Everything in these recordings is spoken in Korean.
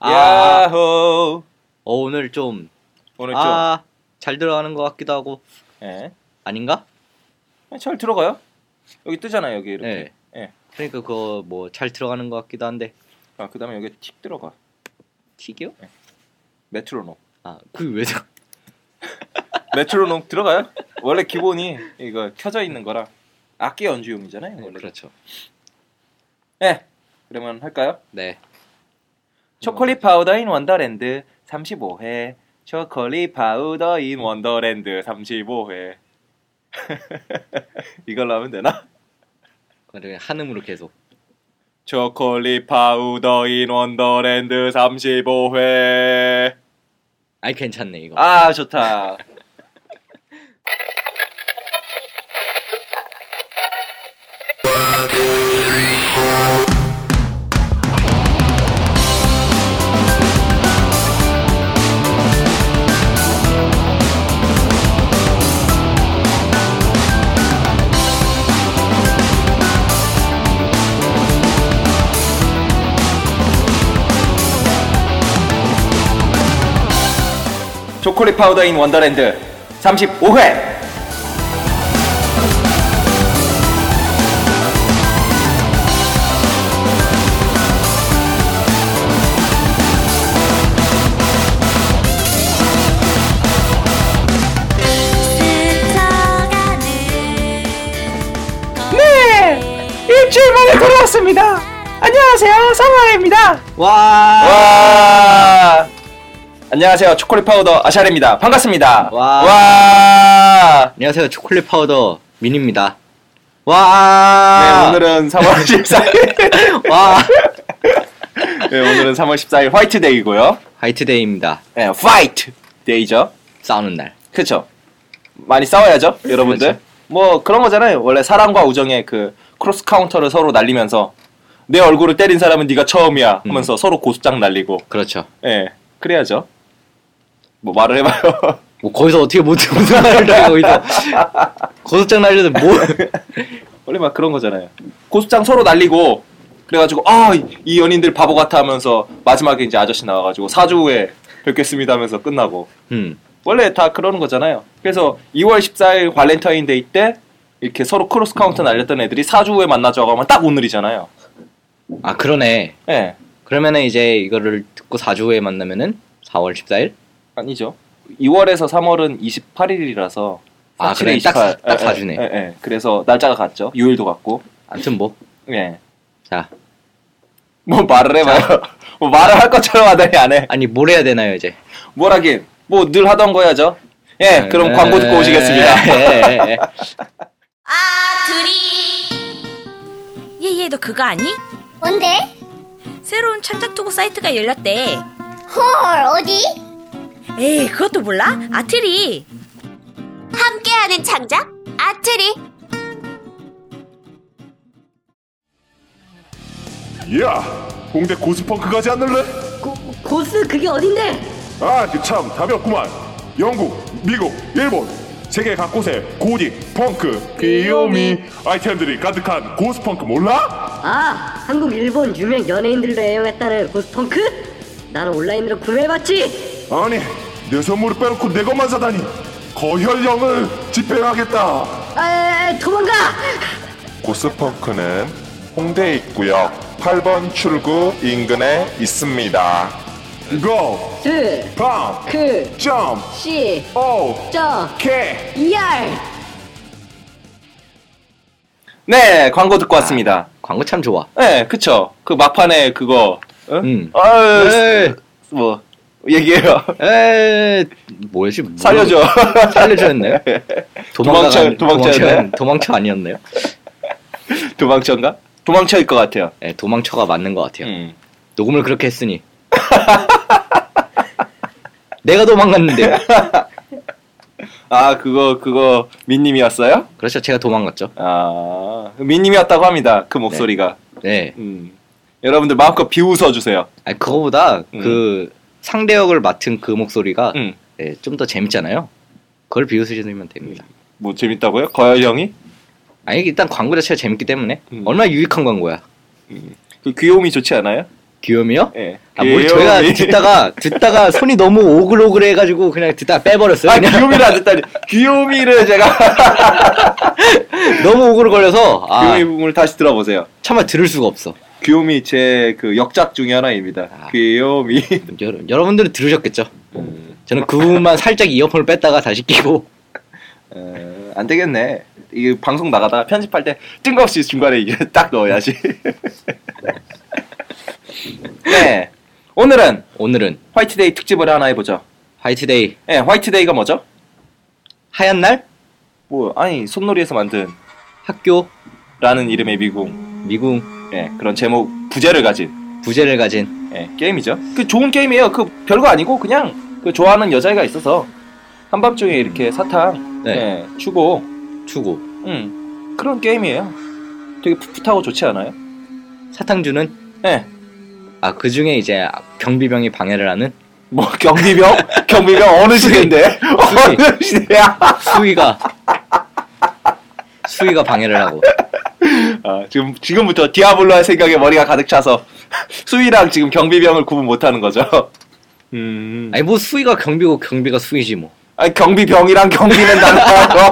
야호. 오늘 좀 잘 들어가는 것 같기도 하고. 예. 아닌가? 잘 들어가요. 여기 뜨잖아요, 여기 이렇게. 네. 예. 그러니까 그거 뭐 잘 들어가는 것 같기도 한데. 아, 그다음에 여기 틱 들어가. 틱이요? 네. 메트로놈. 아, 그게 왜 들어? 메트로놈 들어가요? 원래 기본이 이거 켜져 있는 거라 악기 연주용이잖아요. 원래. 그렇죠. 네. 그러면 할까요? 네. 초콜릿 파우더 인 원더랜드 35회. 초콜릿 파우더 인 원더랜드 35회. 이걸로 하면 되나? 그래 한음으로 계속. 초콜릿 파우더 인 원더랜드 35회. 아이 괜찮네 이거. 아 좋다. 초콜릿 파우더인 원더랜드 35회. 네, 일주일 만에 돌아왔습니다. 안녕하세요, 성화입니다. 와. 안녕하세요. 초콜릿 파우더 아샤레입니다. 반갑습니다. 와. 안녕하세요. 초콜릿 파우더 민입니다. 와. 네, 오늘은 3월 14일. 와. 네, 오늘은 3월 14일 화이트데이고요. 화이트데이입니다. 네, 화이트 데이죠. 싸우는 날. 그렇죠. 많이 싸워야죠, 여러분들. 그렇죠. 뭐 그런 거잖아요. 원래 사랑과 우정의 그 크로스 카운터를 서로 날리면서 내 얼굴을 때린 사람은 네가 처음이야 하면서 서로 고수장 날리고. 그렇죠. 예, 네, 그래야죠. 뭐 말을 해봐요. 뭐 거기서 어떻게 무슨 말을 해 거기서 고소장 날려도 뭐 원래 막 그런 거잖아요. 고수장 서로 날리고 그래가지고 이 연인들 바보 같아 하면서 마지막에 이제 아저씨 나와가지고 4주 후에 뵙겠습니다 하면서 끝나고. 원래 다 그러는 거잖아요. 그래서 2월 14일 발렌타인데이 때 이렇게 서로 크로스 카운터 날렸던 애들이 4주 후에 만나자고 하면 딱 오늘이잖아요. 아 그러네. 예. 네. 그러면은 이제 이거를 듣고 4주 후에 만나면은 4월 14일? 아니죠. 2월에서 3월은 28일이라서 아 그래 딱 4주네. 예. 그래서 날짜가 같죠. 요일도 같고. 아무튼 뭐. 예. 자. 뭐 말을 해봐요. 뭐 말을 할 것처럼 하더니 안 해. 아니 뭘 해야 되나요 이제? 뭘 하긴. 뭐 늘 하던 거 해야죠. 예. 그럼 광고 듣고 오시겠습니다. 얘 너 그거 아니? 뭔데? 새로운 창작투고 사이트가 열렸대. 헐, 어디? 에이 그것도 몰라? 아트리. 함께하는 창작 아트리. 야, 홍대 고스펑크 가지 않을래? 고스 그게 어딘데? 아, 그 참 답이 없구만. 영국, 미국, 일본 세계 각곳에 고딕, 펑크, 귀요미 아이템들이 가득한 고스펑크 몰라? 아, 한국, 일본 유명 연예인들도 애용했다는 고스펑크? 나는 온라인으로 구매해봤지. 아니, 내 선물을 빼놓고 내 것만 사다니. 거혈령을 집행하겠다. 도망가! 고스펑크는 홍대 입구역 8번 출구 인근에 있습니다. 고! 스! 펑크! 점! 시! 오! 저! 케! ER! 네, 광고 듣고 왔습니다. 광고 참 좋아. 네, 그쵸. 그 막판에 그거. 뭐 얘기해요. 뭐였지? 살려줘. 살려줘였나요? 도망쳐 아니었나요? 도망쳐인가? 도망쳐일 것 같아요. 네, 도망쳐가 맞는 것 같아요. 녹음을 그렇게 했으니. 내가 도망갔는데. 아, 그거 민님이었어요? 그렇죠, 제가 도망갔죠. 아, 민님이었다고 합니다. 그 목소리가. 네. 여러분들 마음껏 비웃어주세요. 아니, 그거보다 그 상대 역을 맡은 그 목소리가 네, 좀 더 재밌잖아요. 그걸 비웃으시면 됩니다. 뭐 재밌다고요? 거열 형이? 아니 일단 광고 자체가 재밌기 때문에 얼마나 유익한 광고야. 그 귀여움이 좋지 않아요? 귀요미요? 예. 아, 뭘 저희가 듣다가 손이 너무 오글오글해가지고 그냥 듣다가 빼버렸어요. 아, 그냥. 귀요미를 안 듣다니. 귀요미를 제가 너무 오글거려서 귀요미 부분을 다시 들어보세요. 차마 들을 수가 없어. 귀요미 제 그 역작 중에 하나입니다. 귀요미. 여러분들은 들으셨겠죠? 저는 그 부분만 살짝 이어폰을 뺐다가 다시 끼고. 안 되겠네. 이게 방송 나가다가 편집할 때 뜬금없이 중간에 이게 딱 넣어야지. 네. 오늘은 화이트데이 특집을 하나 해보죠. 화이트데이. 네, 화이트데이가 뭐죠? 하얀 날? 아니 손놀이에서 만든 학교라는 이름의 미궁. 네, 그런 제목 부제를 가진 네, 게임이죠. 그 좋은 게임이에요. 그 별거 아니고 그냥 그 좋아하는 여자애가 있어서 한밤중에 이렇게 사탕 추고 그런 게임이에요. 되게 풋풋하고 좋지 않아요? 사탕주는? 네. 아, 그 중에 이제 경비병이 방해를 하는? 뭐 경비병? 경비병 어느 시대인데? 어느 시대야? 수위가 방해를 하고. 아, 지금부터 디아블로 할 생각에 머리가 가득 차서 수위랑 지금 경비병을 구분 못하는 거죠. 아니 뭐 수위가 경비고 경비가 수위지 뭐. 아니 경비병이랑 경비는 달라요.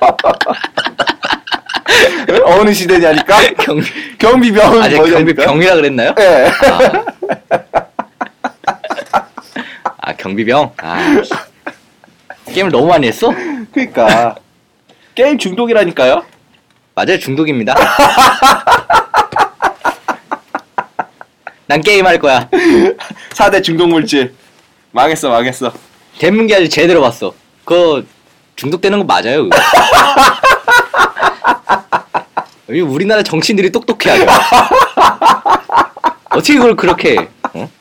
어느 시대냐니까? 경비병은 아직 경비병이라 그랬나요? 네. 아 경비병. 게임을 너무 많이 했어? 그러니까 게임 중독이라니까요. 맞아요, 중독입니다. 난 게임할 거야. 4대 중독물질. 망했어. 대문기 아직 제대로 봤어. 그거 중독되는 거 맞아요. 우리나라 정치인들이 똑똑해 아주. 어떻게 그걸 그렇게 해?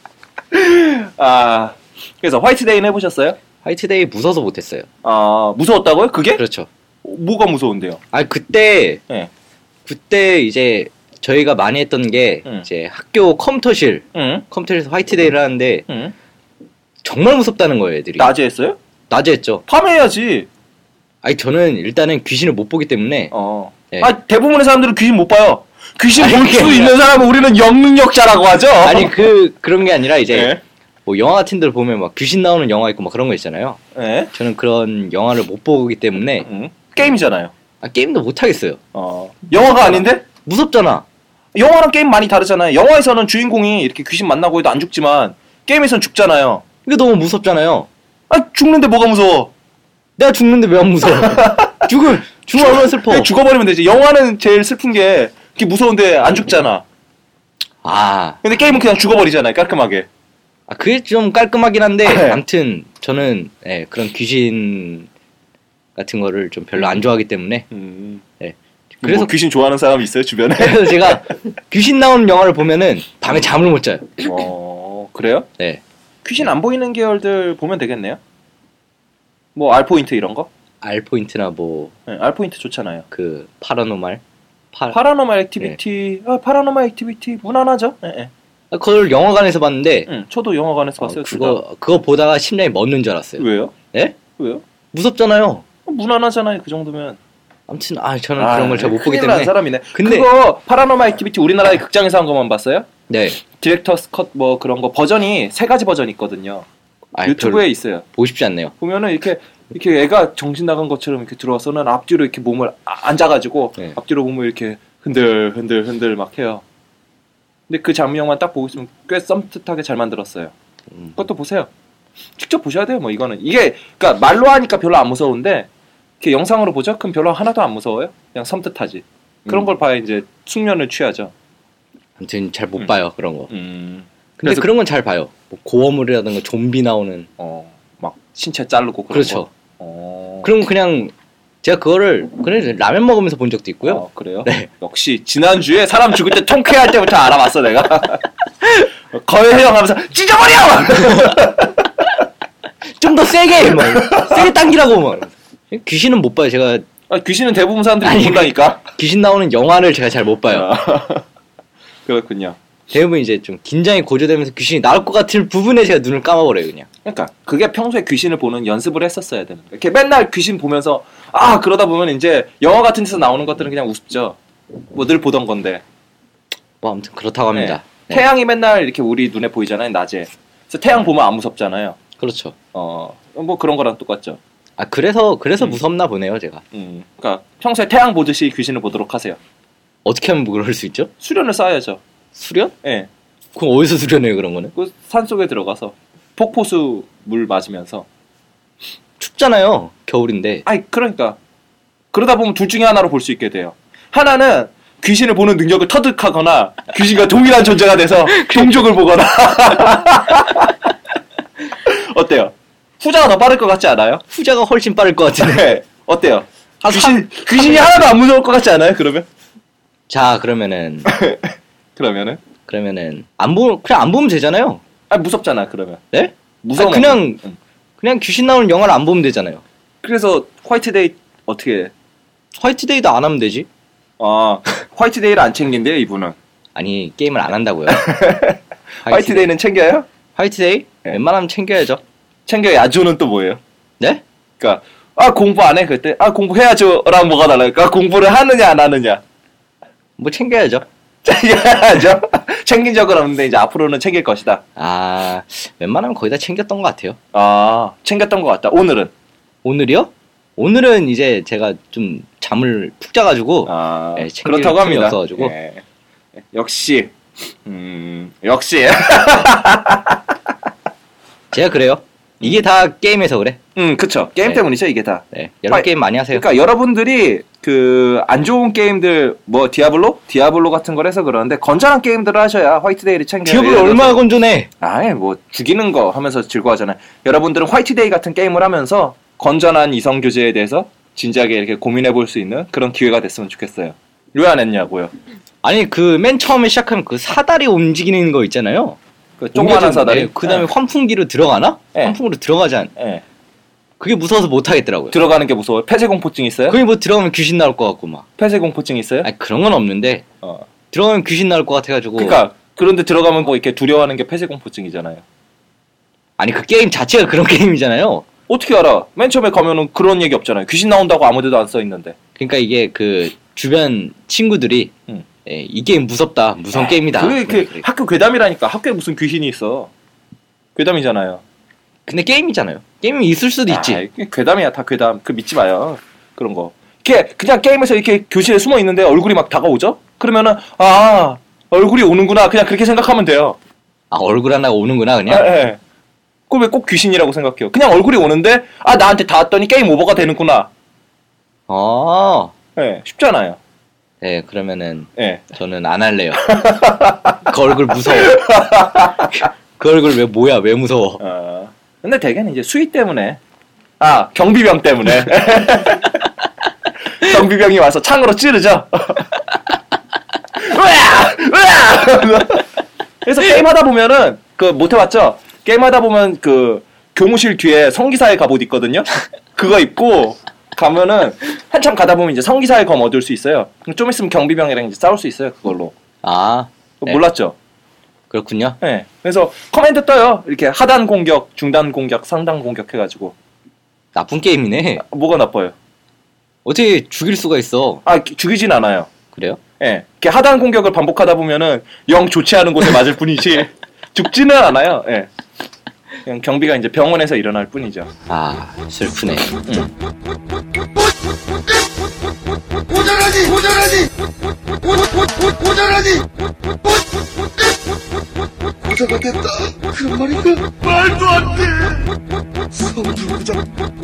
어? 그래서 화이트데이는 해보셨어요? 화이트데이 무서워서 못했어요. 무서웠다고요? 그게? 그렇죠. 뭐가 무서운데요? 그때 이제 저희가 많이 했던 게 이제 학교 컴퓨터실에서 화이트데이를 하는데 정말 무섭다는 거예요, 애들이. 낮에 했어요? 낮에 했죠. 밤에 해야지. 저는 일단은 귀신을 못 보기 때문에. 네. 대부분의 사람들은 귀신 못 봐요. 귀신 볼 수 있는 사람은 우리는 영능력자라고 하죠. 그런 게 아니라 이제 뭐 영화 같은 데를 보면 막 귀신 나오는 영화 있고 막 그런 거 있잖아요. 네. 저는 그런 영화를 못 보기 때문에 게임이잖아요. 게임도 못 하겠어요. 영화가 아닌데? 무섭잖아. 영화랑 게임 많이 다르잖아요. 영화에서는 주인공이 이렇게 귀신 만나고 해도 안 죽지만 게임에서는 죽잖아요. 이게 너무 무섭잖아요. 죽는데 뭐가 무서워? 내가 죽는데 왜 안 무서워? 죽으면 얼마나 슬퍼. 죽어버리면 되지. 영화는 제일 슬픈 게 그게 무서운데 안 죽잖아. 근데 게임은 그냥 죽어버리잖아요. 깔끔하게. 그게 좀 깔끔하긴 한데 아무튼 저는 그런 귀신 같은 거를 좀 별로 안 좋아하기 때문에 그래서 뭐 귀신 좋아하는 사람이 있어요 주변에? 그래서 제가 귀신 나오는 영화를 보면은 밤에 잠을 못 자요. 그래요? 네. 귀신 안 보이는 계열들 보면 되겠네요. 뭐 알포인트 이런 거? 알포인트나 뭐 알포인트 좋잖아요. 그 파라노말 파라노말 액티비티 파라노말 액티비티 무난하죠? 그걸 영화관에서 봤는데 저도 영화관에서 봤어요. 그거 보다가 심장이 멎는 줄 알았어요. 왜요? 네? 왜요? 무섭잖아요. 무난하잖아요. 그 정도면. 아무튼 저는 그런 걸 잘 못 보기 때문에. 큰일 난 사람이네. 근데 그거 파라노말 액티비티 우리나라의 극장에서 한 것만 봤어요? 네. 디렉터스 컷 뭐 그런 거 버전이 3가지 버전이 있거든요. 유튜브에 있어요. 보고 싶지 않네요. 보면은 이렇게 애가 정신 나간 것처럼 이렇게 들어와서는 앞뒤로 이렇게 몸을 앉아가지고 앞뒤로 몸을 이렇게 흔들 막 해요. 근데 그 장면만 딱 보고 있으면 꽤 썸뜻하게 잘 만들었어요. 그것도 보세요. 직접 보셔야 돼요. 뭐 이거는 그러니까 말로 하니까 별로 안 무서운데 이렇게 영상으로 보죠? 그럼 별로 하나도 안 무서워요. 그냥 섬뜩하지. 그런 걸 봐야 이제 숙면을 취하죠. 아무튼 잘 못 봐요 그런 거. 근데 그래서 그런 건 잘 봐요. 뭐 고어물이라든가 좀비 나오는 막 신체 자르고 그런 그렇죠. 거. 그럼 그냥 제가 그거를 그냥 라면 먹으면서 본 적도 있고요. 그래요? 네. 역시 지난주에 사람 죽을 때 통쾌할 때부터 알아봤어 내가. 거해형하면서 찢어버려! 좀 더 세게 세게 당기라고 귀신은 못 봐요. 제가 귀신은 대부분 사람들이 본다니까. 귀신 나오는 영화를 제가 잘 못 봐요. 그렇군요. 대부분 이제 좀 긴장이 고조되면서 귀신이 나올 것 같은 부분에 제가 눈을 감아버려요 그냥. 그러니까 그게 평소에 귀신을 보는 연습을 했었어야 되는 거예요. 이렇게 맨날 귀신 보면서 그러다 보면 이제 영화 같은 데서 나오는 것들은 그냥 우습죠. 뭐 늘 보던 건데. 뭐 아무튼 그렇다고 합니다. 네. 태양이 맨날 이렇게 우리 눈에 보이잖아요, 낮에. 그래서 태양 보면 안 무섭잖아요. 그렇죠. 뭐 그런 거랑 똑같죠. 아 그래서 무섭나 보네요, 제가. 그러니까 평소에 태양 보듯이 귀신을 보도록 하세요. 어떻게 하면 그럴 수 있죠? 수련을 쌓아야죠. 수련? 예. 그럼 어디서 수련해요, 그런 거는? 그 산속에 들어가서 폭포수 물 맞으면서. 춥잖아요, 겨울인데. 아이, 그러니까. 그러다 보면 둘 중에 하나로 볼 수 있게 돼요. 하나는 귀신을 보는 능력을 터득하거나 귀신과 동일한 존재가 돼서 동족을 보거나. 어때요? 후자가 더 빠를 것 같지 않아요? 후자가 훨씬 빠를 것 같은데. 네. 어때요? 귀신이 하나도 안 무서울 것 같지 않아요? 그러면? 자, 그러면은 그러면은 그냥 안 보면 되잖아요. 아, 무섭잖아. 그러면. 네? 무서워. 그냥 귀신 나오는 영화를 안 보면 되잖아요. 그래서 화이트데이 어떻게 해? 화이트데이도 안 하면 되지. 아, 화이트데이를 안 챙긴대요, 이분은. 아니, 게임을 안 한다고요. 화이트데이는 챙겨요? 화이트데이? 네. 웬만하면 챙겨야죠. 챙겨야죠는 또 뭐예요? 네? 그러니까 공부 안 해? 그때 공부해야죠랑 뭐가 달라요? 공부를 하느냐 안 하느냐? 뭐 챙겨야죠. 챙겨야죠. 챙긴 적은 없는데 이제 앞으로는 챙길 것이다. 아, 웬만하면 거의 다 챙겼던 것 같아요. 아, 챙겼던 것 같다. 오늘은? 오늘이요? 오늘은 이제 제가 좀 잠을 푹 자가지고 네, 그렇다고 합니다. 없어가지고. 네. 역시 역시 제가 그래요. 이게 다 게임에서 그래. 그쵸. 게임 네. 때문이죠, 이게 다. 네, 여러 게임 많이 하세요. 그러니까 여러분들이 그 안 좋은 게임들 뭐 디아블로 같은 걸 해서 그러는데 건전한 게임들을 하셔야 화이트데이를 챙겨요. 디아블로 얼마나 건전해? 아예 뭐 죽이는 거 하면서 즐거워하잖아요. 여러분들은 화이트데이 같은 게임을 하면서 건전한 이성 교제에 대해서 진지하게 이렇게 고민해 볼 수 있는 그런 기회가 됐으면 좋겠어요. 왜 안 했냐고요? 아니 그 맨 처음에 시작하면 그 사다리 움직이는 거 있잖아요. 그 조그마한 사다리. 그 다음에 환풍기로 들어가나? 네. 환풍기로 들어가지 않. 네. 그게 무서워서 못 하겠더라고요. 들어가는 게 무서워요. 폐쇄공포증 있어요? 거기 뭐 들어가면 귀신 나올 것 같고 막. 폐쇄공포증 있어요? 아니 그런 건 없는데 들어가면 귀신 나올 것 같아가지고. 그러니까 그런데 들어가면 뭐 이렇게 두려워하는 게 폐쇄공포증이잖아요. 아니 그 게임 자체가 그런 게임이잖아요. 어떻게 알아? 맨 처음에 가면은 그런 얘기 없잖아요. 귀신 나온다고 아무데도 안 써 있는데. 그러니까 이게 그 주변 친구들이 예, 이 게임 무섭다, 무서운 게임이다. 그게 학교 괴담이라니까. 학교에 무슨 귀신이 있어? 괴담이잖아요. 근데 게임이잖아요. 게임이 있을 수도 있지. 괴담이야, 다 괴담. 그 믿지 마요. 그런 거. 그냥 게임에서 이렇게 교실에 숨어 있는데 얼굴이 막 다가오죠? 그러면은 얼굴이 오는구나. 그냥 그렇게 생각하면 돼요. 아, 얼굴 하나가 오는구나 그냥. 네. 그걸 왜 꼭 귀신이라고 생각해요? 그냥 얼굴이 오는데 나한테 닿았더니 게임 오버가 되는구나. 네, 쉽잖아요. 네, 그러면은 네. 저는 안 할래요. 그 얼굴 무서워. 그 얼굴 왜 무서워? 근데 대개는 이제 수위 때문에 경비병 때문에 경비병이 와서 창으로 찌르죠. 그래서 게임하다 보면은 못 해봤죠? 게임하다 보면 교무실 뒤에 성기사의 갑옷 있거든요. 그거 입고 가면은 한참 가다 보면 이제 성기사의 검 얻을 수 있어요. 그럼 좀 있으면 경비병이랑 이제 싸울 수 있어요. 그걸로. 네. 몰랐죠? 그렇군요. 네. 그래서 커맨드 떠요. 이렇게 하단 공격, 중단 공격, 상단 공격 해가지고. 나쁜 게임이네. 뭐가 나빠요? 어떻게 죽일 수가 있어? 죽이진 않아요. 그래요? 예. 이렇게 하단 공격을 반복하다 보면은 영 좋지 않은 곳에 맞을 뿐이지 죽지는 않아요. 예. 그냥 경비가 이제 병원에서 일어날 뿐이죠. 슬프네. 고장하겠다. 그런 말인가? 말도 안 돼. 성불고장.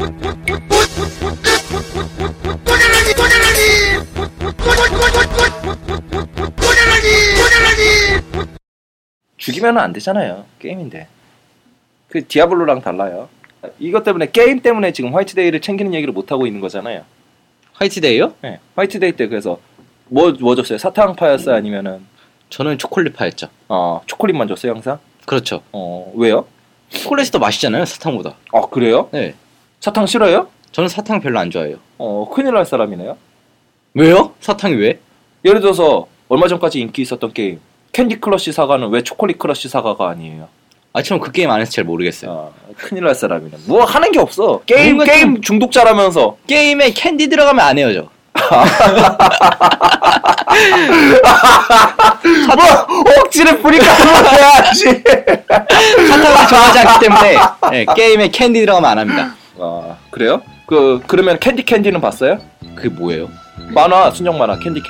죽이면 안 되잖아요. 게임인데. 그 디아블로랑 달라요. 이것 때문에 게임 때문에 지금 화이트데이를 챙기는 얘기를 못 하고 있는 거잖아요. 화이트데이요? 네. 화이트데이 때 그래서 뭐 줬어요? 사탕파였어요? 아니면은 저는 초콜릿파였죠. 초콜릿만 줬어요, 항상? 그렇죠. 왜요? 초콜릿이 더 맛있잖아요, 사탕보다. 그래요? 네. 사탕 싫어요? 저는 사탕 별로 안 좋아해요. 큰일 날 사람이네요. 왜요? 사탕이 왜? 예를 들어서 얼마 전까지 인기 있었던 게임 캔디 크러쉬 사과는 왜 초콜릿 크러쉬 사과가 아니에요? 저는 그 게임 안 해서 잘 모르겠어요. 큰일 날 사람이네. 뭐 하는 게 없어. 게임 중독자라면서. 게임에 캔디 들어가면 안 해요, 저. 뭐 억지를 뿌리까 해야지. 사탕을 좋아하지 않기 때문에 네, 게임에 캔디 들어가면 안 합니다. 아 그래요? 그러면 캔디는 봤어요? 그게 뭐예요? 만화 순정 만화 캔디.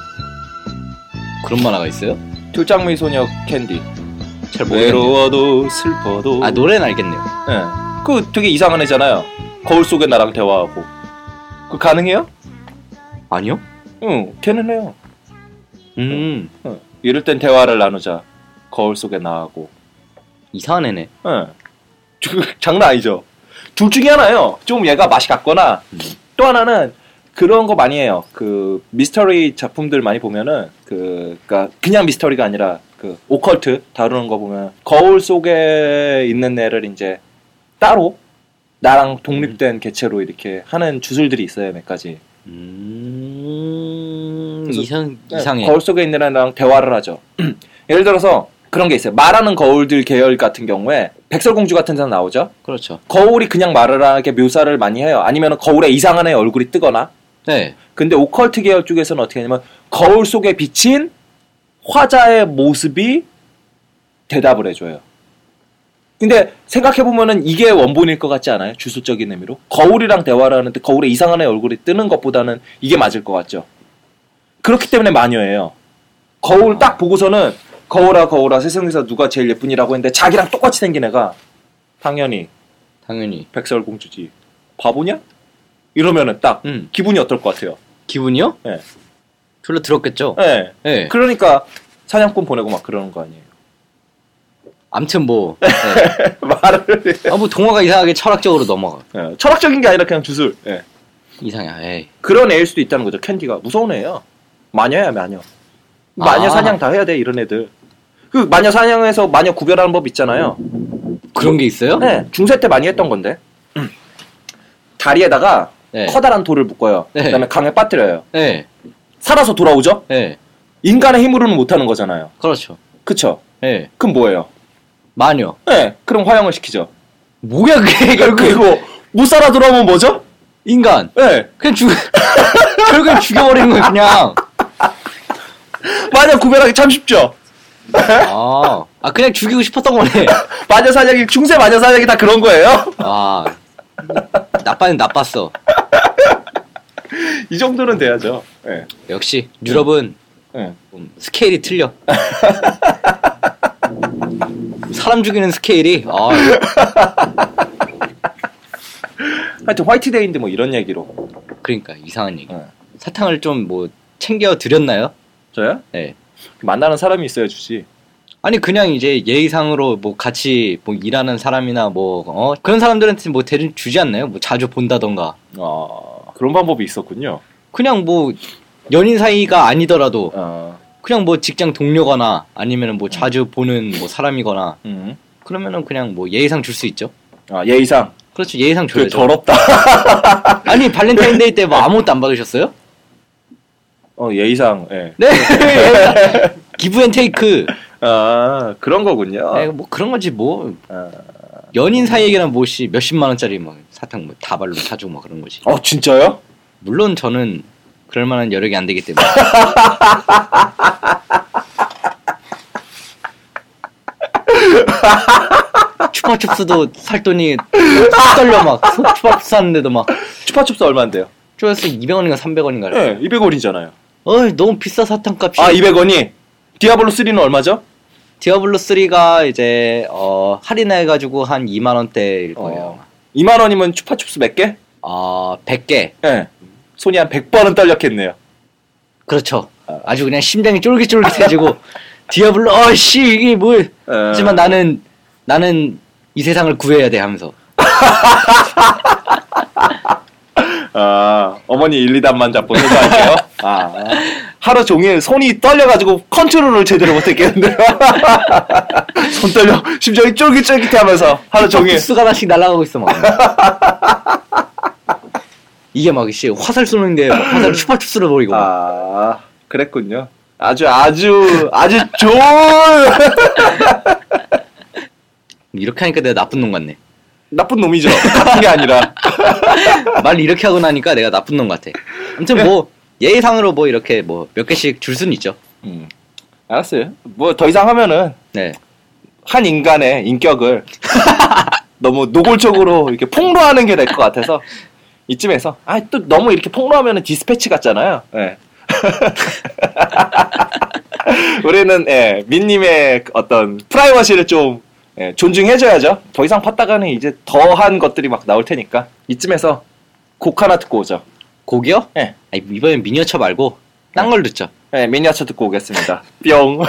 그런 만화가 있어요? 둘장미 소녀 캔디. 잘 모르겠네요. 외로워도 슬퍼도. 아 노래는 알겠네요. 네. 그 되게 이상한 애잖아요. 거울 속에 나랑 대화하고. 그 가능해요? 아니요? 응, 걔는 해요. 이럴 땐 대화를 나누자. 거울 속에 나하고. 이상한 애네. 응. 장난 아니죠. 둘 중에 하나예요. 좀 얘가 맛이 같거나 또 하나는 그런 거 많이 해요. 그 미스터리 작품들 많이 보면은 그러니까 그냥 미스터리가 아니라 그 오컬트 다루는 거 보면 거울 속에 있는 애를 이제 따로 나랑 독립된 개체로 이렇게 하는 주술들이 있어요. 몇 가지. 이상해. 거울 속에 있는 애랑 대화를 하죠. 예를 들어서 그런 게 있어요. 말하는 거울들 계열 같은 경우에 백설공주 같은 데서 나오죠. 그렇죠. 거울이 그냥 말을 하게 묘사를 많이 해요. 아니면 거울에 이상한 애 얼굴이 뜨거나. 네. 근데 오컬트 계열 쪽에서는 어떻게 하냐면 거울 속에 비친 화자의 모습이 대답을 해줘요. 근데 생각해보면은 이게 원본일 것 같지 않아요? 주술적인 의미로. 거울이랑 대화를 하는데 거울에 이상한 애 얼굴이 뜨는 것보다는 이게 맞을 것 같죠. 그렇기 때문에 마녀예요. 거울 딱 보고서는 거울아 세상에서 누가 제일 예쁜이라고 했는데 자기랑 똑같이 생긴 애가 당연히 백설공주지. 바보냐? 이러면은 딱 기분이 어떨 것 같아요? 기분이요? 네. 별로 들었겠죠? 네. 네. 그러니까 사냥꾼 보내고 막 그러는 거 아니에요? 암튼 뭐 네. 말을 뭐 동화가 이상하게 철학적으로 넘어가. 네. 철학적인 게 아니라 그냥 주술. 네. 이상해. 에이. 그런 애일 수도 있다는 거죠. 캔디가 무서운 애예요. 마녀야 마녀. 마녀 사냥 다 해야 돼 이런 애들. 그 마녀 사냥에서 마녀 구별하는 법 있잖아요. 그런 게 있어요? 네. 중세 때 많이 했던 건데. 다리에다가 네. 커다란 돌을 묶어요. 네. 그다음에 강에 빠뜨려요. 네. 살아서 돌아오죠? 네. 인간의 힘으로는 못하는 거잖아요. 그렇죠. 그쵸? 네. 그럼 뭐예요? 마녀. 네. 그럼 화형을 시키죠. 뭐야 그게 결국 그리고 못 살아 돌아오면 뭐죠? 인간. 네. 그냥 결국엔 죽여버리는 거예요 그냥. 마녀 구별하기 참 쉽죠? 그냥 죽이고 싶었던 거네. 마녀 사냥이 중세 마녀 사냥이 다 그런 거예요? 나빠는 나빴어. 이 정도는 돼야죠. 네. 역시 유럽은 스케일이 틀려. 사람 죽이는 스케일이. 하여튼 화이트데이인데 뭐 이런 얘기로. 그러니까 이상한 얘기. 사탕을 좀 뭐 챙겨 드렸나요? 저요? 네. 만나는 사람이 있어야 주지. 아니 그냥 이제 예의상으로 뭐 같이 뭐 일하는 사람이나 뭐 그런 사람들한테 뭐 대신 주지 않나요? 뭐 자주 본다던가. 그런 방법이 있었군요. 그냥 뭐 연인 사이가 아니더라도 그냥 뭐 직장 동료거나 아니면은 뭐 자주 보는 뭐 사람이거나 그러면은 그냥 뭐 예의상 줄 수 있죠. 예의상. 그렇죠. 예의상 줘야죠. 더럽다. 아니 발렌타인데이 때 뭐 아무것도 안 받으셨어요? 예의상. 네. 네. 기브 앤 테이크. 그런 거군요. 네, 뭐 그런 거지 뭐. 연인 사이에게는 뭐시 몇십만 원짜리 뭐 사탕 뭐 다발로 사주고 막 그런 거지. 진짜요? 물론 저는 그럴 만한 여력이 안 되기 때문에. 추파춥스도 살 돈이 떨려 막. 추파춥스 사는데도 막. 추파춥스 얼마인데요? 쪼였어 200원인가 300원인가. 네, 200원이잖아요. 너무 비싸 사탕값이. 200원이. 디아블로 3는 얼마죠? 디아블로 3가 이제 할인해가지고 한 2만 원대일 거예요. 2만 원이면 추파춥스 몇 개? 100개. 네. 손이 한 100번은 떨렸겠네요. 그렇죠. 아주 그냥 심장이 쫄깃쫄깃해지고 디아블로 이게 뭐 하지만 나는 이 세상을 구해야 돼 하면서. 어머니 1, 2단만 잡고 해도할게요. 하루 종일 손이 떨려가지고 컨트롤을 제대로 못했겠는데요. 손 떨려 심장이 쫄깃쫄깃하면서 하루 종일 수가 하나씩 날아가고 있어 막. 이게 막 화살 쏘는데 화살 추파춥스를 버리고. 그랬군요. 아주 좋은. 이렇게 하니까 내가 나쁜 놈 같네. 나쁜 놈이죠. 나쁜 게 아니라. 말 이렇게 하고 나니까 내가 나쁜 놈 같아. 아무튼 뭐 예의상으로 뭐 이렇게 뭐 몇 개씩 줄 수는 있죠. 알았어요. 뭐 더 이상 하면은 네. 한 인간의 인격을 너무 노골적으로 이렇게 폭로하는 게 될 것 같아서 이쯤에서 또 너무 이렇게 폭로하면은 디스패치 같잖아요. 네. 우리는 민님의 어떤 프라이버시를 좀 존중해줘야죠. 더 이상 팠다가는 이제 더한 것들이 막 나올 테니까 이쯤에서 곡 하나 듣고 오죠. 곡이요? 네. 이번엔 미니어처 말고 딴 걸 듣죠. 네, 미니어처 듣고 오겠습니다. 뿅.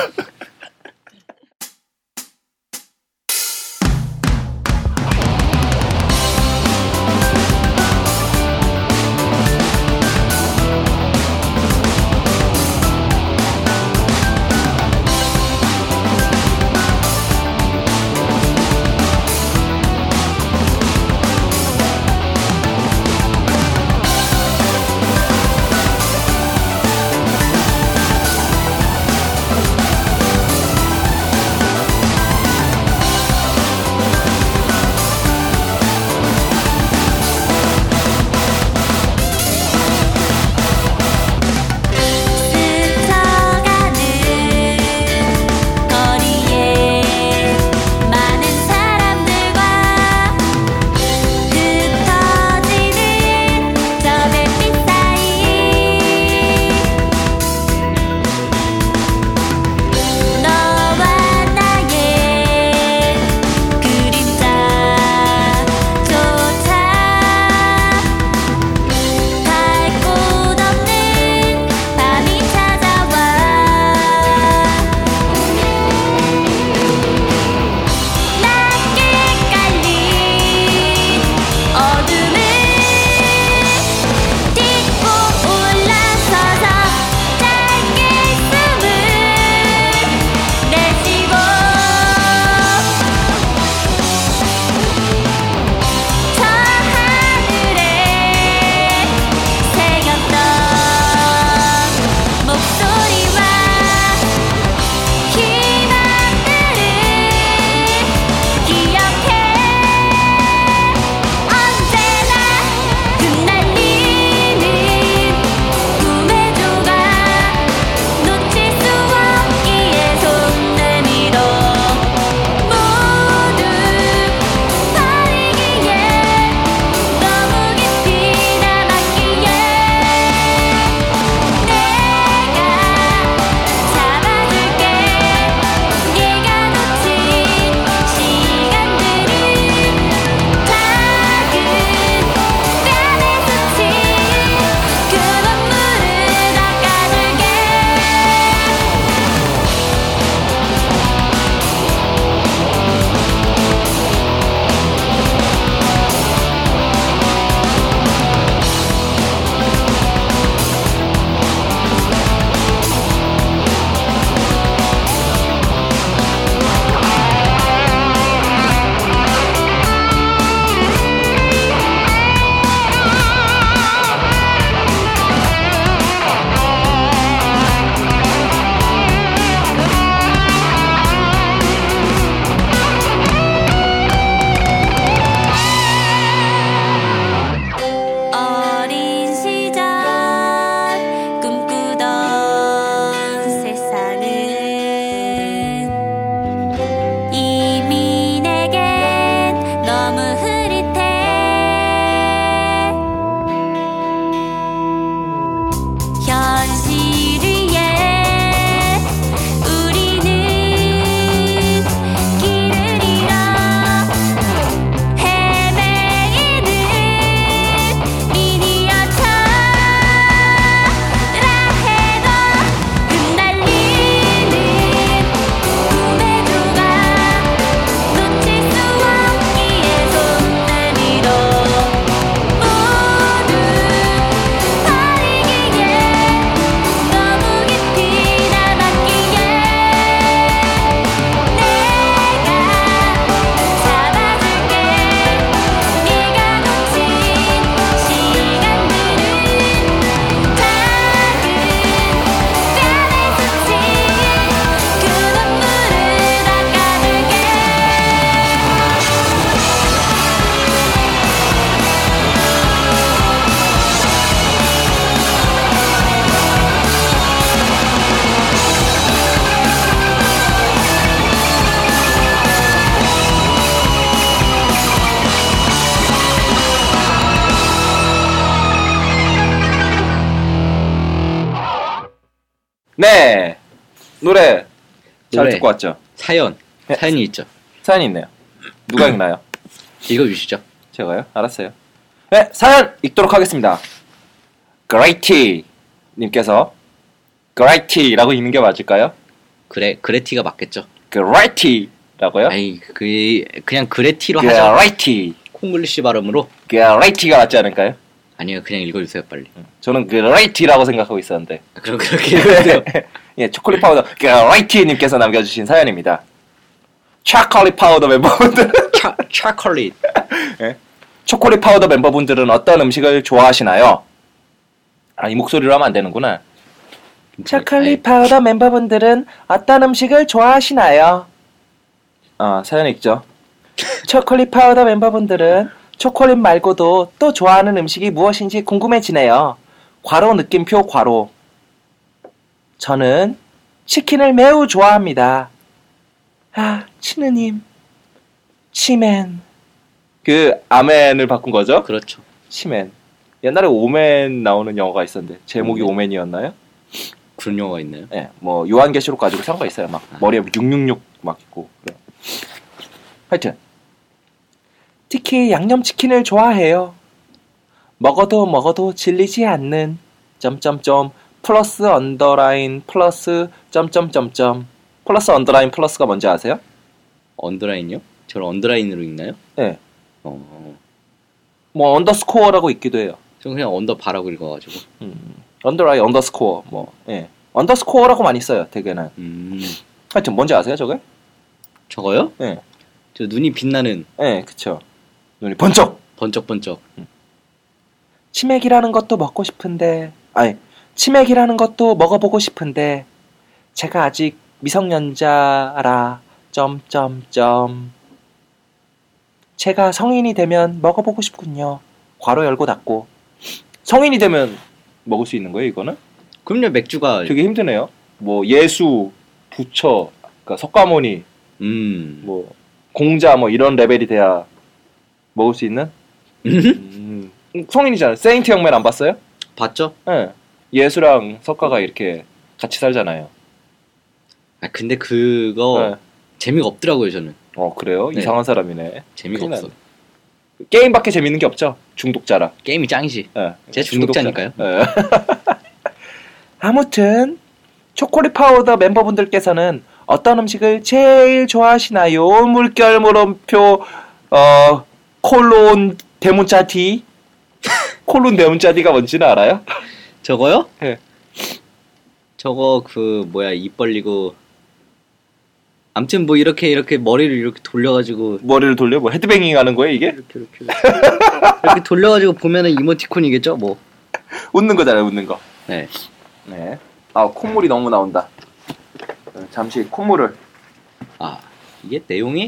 네. 노래 잘 듣고 왔죠. 사연이 있죠. 사연이 있네요. 누가 읽나요? 읽어주시죠. 제가요? 알았어요. 네, 사연 읽도록 하겠습니다. 그레이티 님께서 그레이티라고 읽는 게 맞을까요? 그레티가 맞겠죠. 그레이티라고요? 아니 그냥 그레티로 하자. 그레이티. 콩글리시 발음으로. 그레이티가 맞지 않을까요? 아니요, 그냥 읽어주세요 빨리. 저는 그레이티라고 생각하고 있었는데. 그럼 그렇게 읽으세요. 예, 초콜릿 파우더 그레이티 님께서 남겨주신 사연입니다. 초콜릿 파우더 멤버분들은 초콜릿. 예? 초콜릿 파우더 멤버분들은 어떤 음식을 좋아하시나요? 아, 이 목소리로 하면 안 되는구나. 초콜릿 파우더 멤버분들은 어떤 음식을 좋아하시나요? 사연 읽죠. 초콜릿 파우더 멤버분들은 초콜릿 말고도 또 좋아하는 음식이 무엇인지 궁금해지네요. 괄호 느낌표 괄호. 저는 치킨을 매우 좋아합니다. 치느님. 치맨. 그 아멘을 바꾼 거죠? 그렇죠. 치맨. 옛날에 오멘 나오는 영화가 있었는데 제목이 오멘이었나요? 그런 영화가 있나요? 네, 뭐 요한계시록 가지고 산 거 있어요. 막 머리에 666 막 있고. 그래. 하여튼 특히 양념치킨을 좋아해요. 먹어도 질리지 않는 점점점 플러스 언더라인 플러스 점점점점 플러스 언더라인 플러스가 뭔지 아세요? 언더라인요? 저를 언더라인으로 읽나요? 네. 뭐 언더스코어라고 읽기도 해요. 저는 그냥 언더바라고 읽어가지고. 언더라인 언더스코어 뭐 예. 언더스코어라고 많이 써요. 대개는. 하여튼 뭔지 아세요, 저게? 저거요? 네. 저 눈이 빛나는. 네, 그쵸. 눈이 번쩍. 번쩍번쩍. 치맥이라는 것도 먹고 싶은데, 치맥이라는 것도 먹어보고 싶은데, 제가 아직 미성년자라, 점점점. 제가 성인이 되면 먹어보고 싶군요. 괄호 열고 닫고. 성인이 되면 먹을 수 있는 거예요, 이거는? 그럼요, 맥주가. 되게 힘드네요. 뭐, 예수, 부처, 그러니까 석가모니, 뭐, 공자, 뭐, 이런 레벨이 돼야 먹을 수 있는? 성인이잖아요. 세인트 형맨 안 봤어요? 봤죠? 네. 예수랑 석가가 이렇게 같이 살잖아요. 근데 그거 네. 재미가 없더라고요, 저는. 그래요? 네. 이상한 사람이네. 재미가 없어. 게임밖에 재밌는 게 없죠? 중독자라. 게임이 짱이지. 네. 제가 중독자니까요. 네. 아무튼 초콜릿 파우더 멤버분들께서는 어떤 음식을 제일 좋아하시나요? 물결 물음표 콜론 대문자 D 콜론 대문자 D가 뭔지는 알아요? 저거요? 네. 저거 입 벌리고 아무튼 뭐 이렇게 머리를 이렇게 돌려가지고 머리를 돌려? 뭐 헤드뱅잉 하는 거예요 이게? 이렇게 돌려가지고 보면은 이모티콘이겠죠 뭐. 웃는 거잖아요, 웃는 거. 네. 네. 콧물이 너무 나온다. 잠시 콧물을. 이게 내용이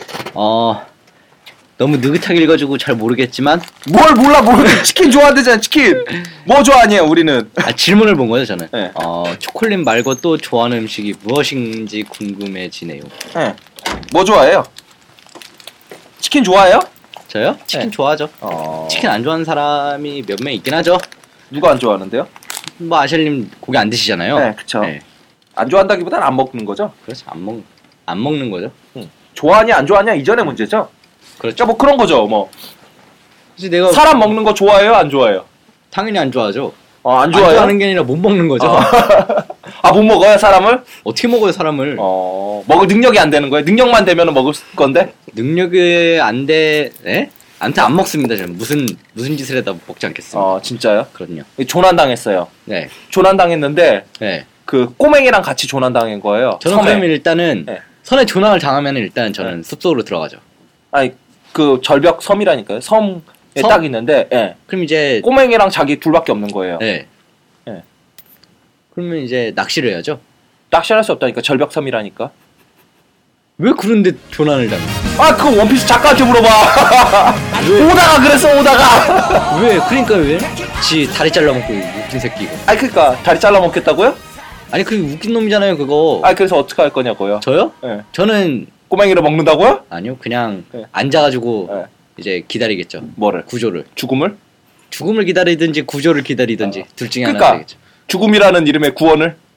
너무 느긋하게 읽어주고 잘 모르겠지만. 뭘 몰라. 치킨 좋아한대잖아, 치킨. 뭐 좋아하냐 우리는. 질문을 본 거죠 저는. 네. 초콜릿 말고 또 좋아하는 음식이 무엇인지 궁금해지네요. 네. 뭐 좋아해요? 치킨 좋아해요? 저요? 치킨 네. 좋아하죠. 치킨 안 좋아하는 사람이 몇 명 있긴 하죠. 누가 안 좋아하는데요? 뭐 아실님 고기 안 드시잖아요. 네, 그쵸. 네. 안 좋아한다기보다는 안 먹는 거죠? 그렇죠. 안 먹는 거죠. 좋아하냐 안 좋아하냐 이전의 문제죠? 그렇죠. 뭐 그런 거죠. 뭐 내가 사람 먹는 거 좋아해요? 안 좋아해요? 당연히 안 좋아하죠. 안 좋아해요? 안 좋아하는 게 아니라 못 먹는 거죠. 못 먹어요 사람을? 어떻게 먹어요 사람을? 먹을 능력이 안 되는 거예요? 능력만 되면 먹을 건데? 능력이 안 돼? 네? 아무튼 안 먹습니다 저는. 무슨 짓을 해도 먹지 않겠습니다. 진짜요? 그럼요. 조난당했어요. 네. 조난당했는데 네. 그 꼬맹이랑 같이 조난당한 거예요. 저는 그러면 일단은 네. 선에 조난을 당하면 일단 저는 숲속으로 들어가죠. 그 절벽 섬이라니까요. 섬에 섬? 딱 있는데, 예. 그럼 이제 꼬맹이랑 자기 둘밖에 없는 거예요. 네. 예. 그러면 이제 낚시를 해야죠. 낚시할 수 없다니까. 절벽 섬이라니까. 왜 그런데 조난을 당해? 그거 원피스 작가한테 물어봐. 오다가 그랬어, 오다가. 왜? 그러니까 왜? 지 다리 잘라먹고 웃긴 새끼 이거. 그러니까 다리 잘라먹겠다고요? 아니 그게 웃긴 놈이잖아요 그거. 그래서 어떻게 할 거냐고요? 저요? 네. 저는 꼬맹이를 먹는다고요? 아니요 그냥 네. 앉아가지고 네. 이제 기다리겠죠. 뭐를? 구조를. 죽음을 기다리든지 구조를 기다리든지 둘 중에 그러니까, 하나 되겠죠. 죽음이라는 이름의 구원을?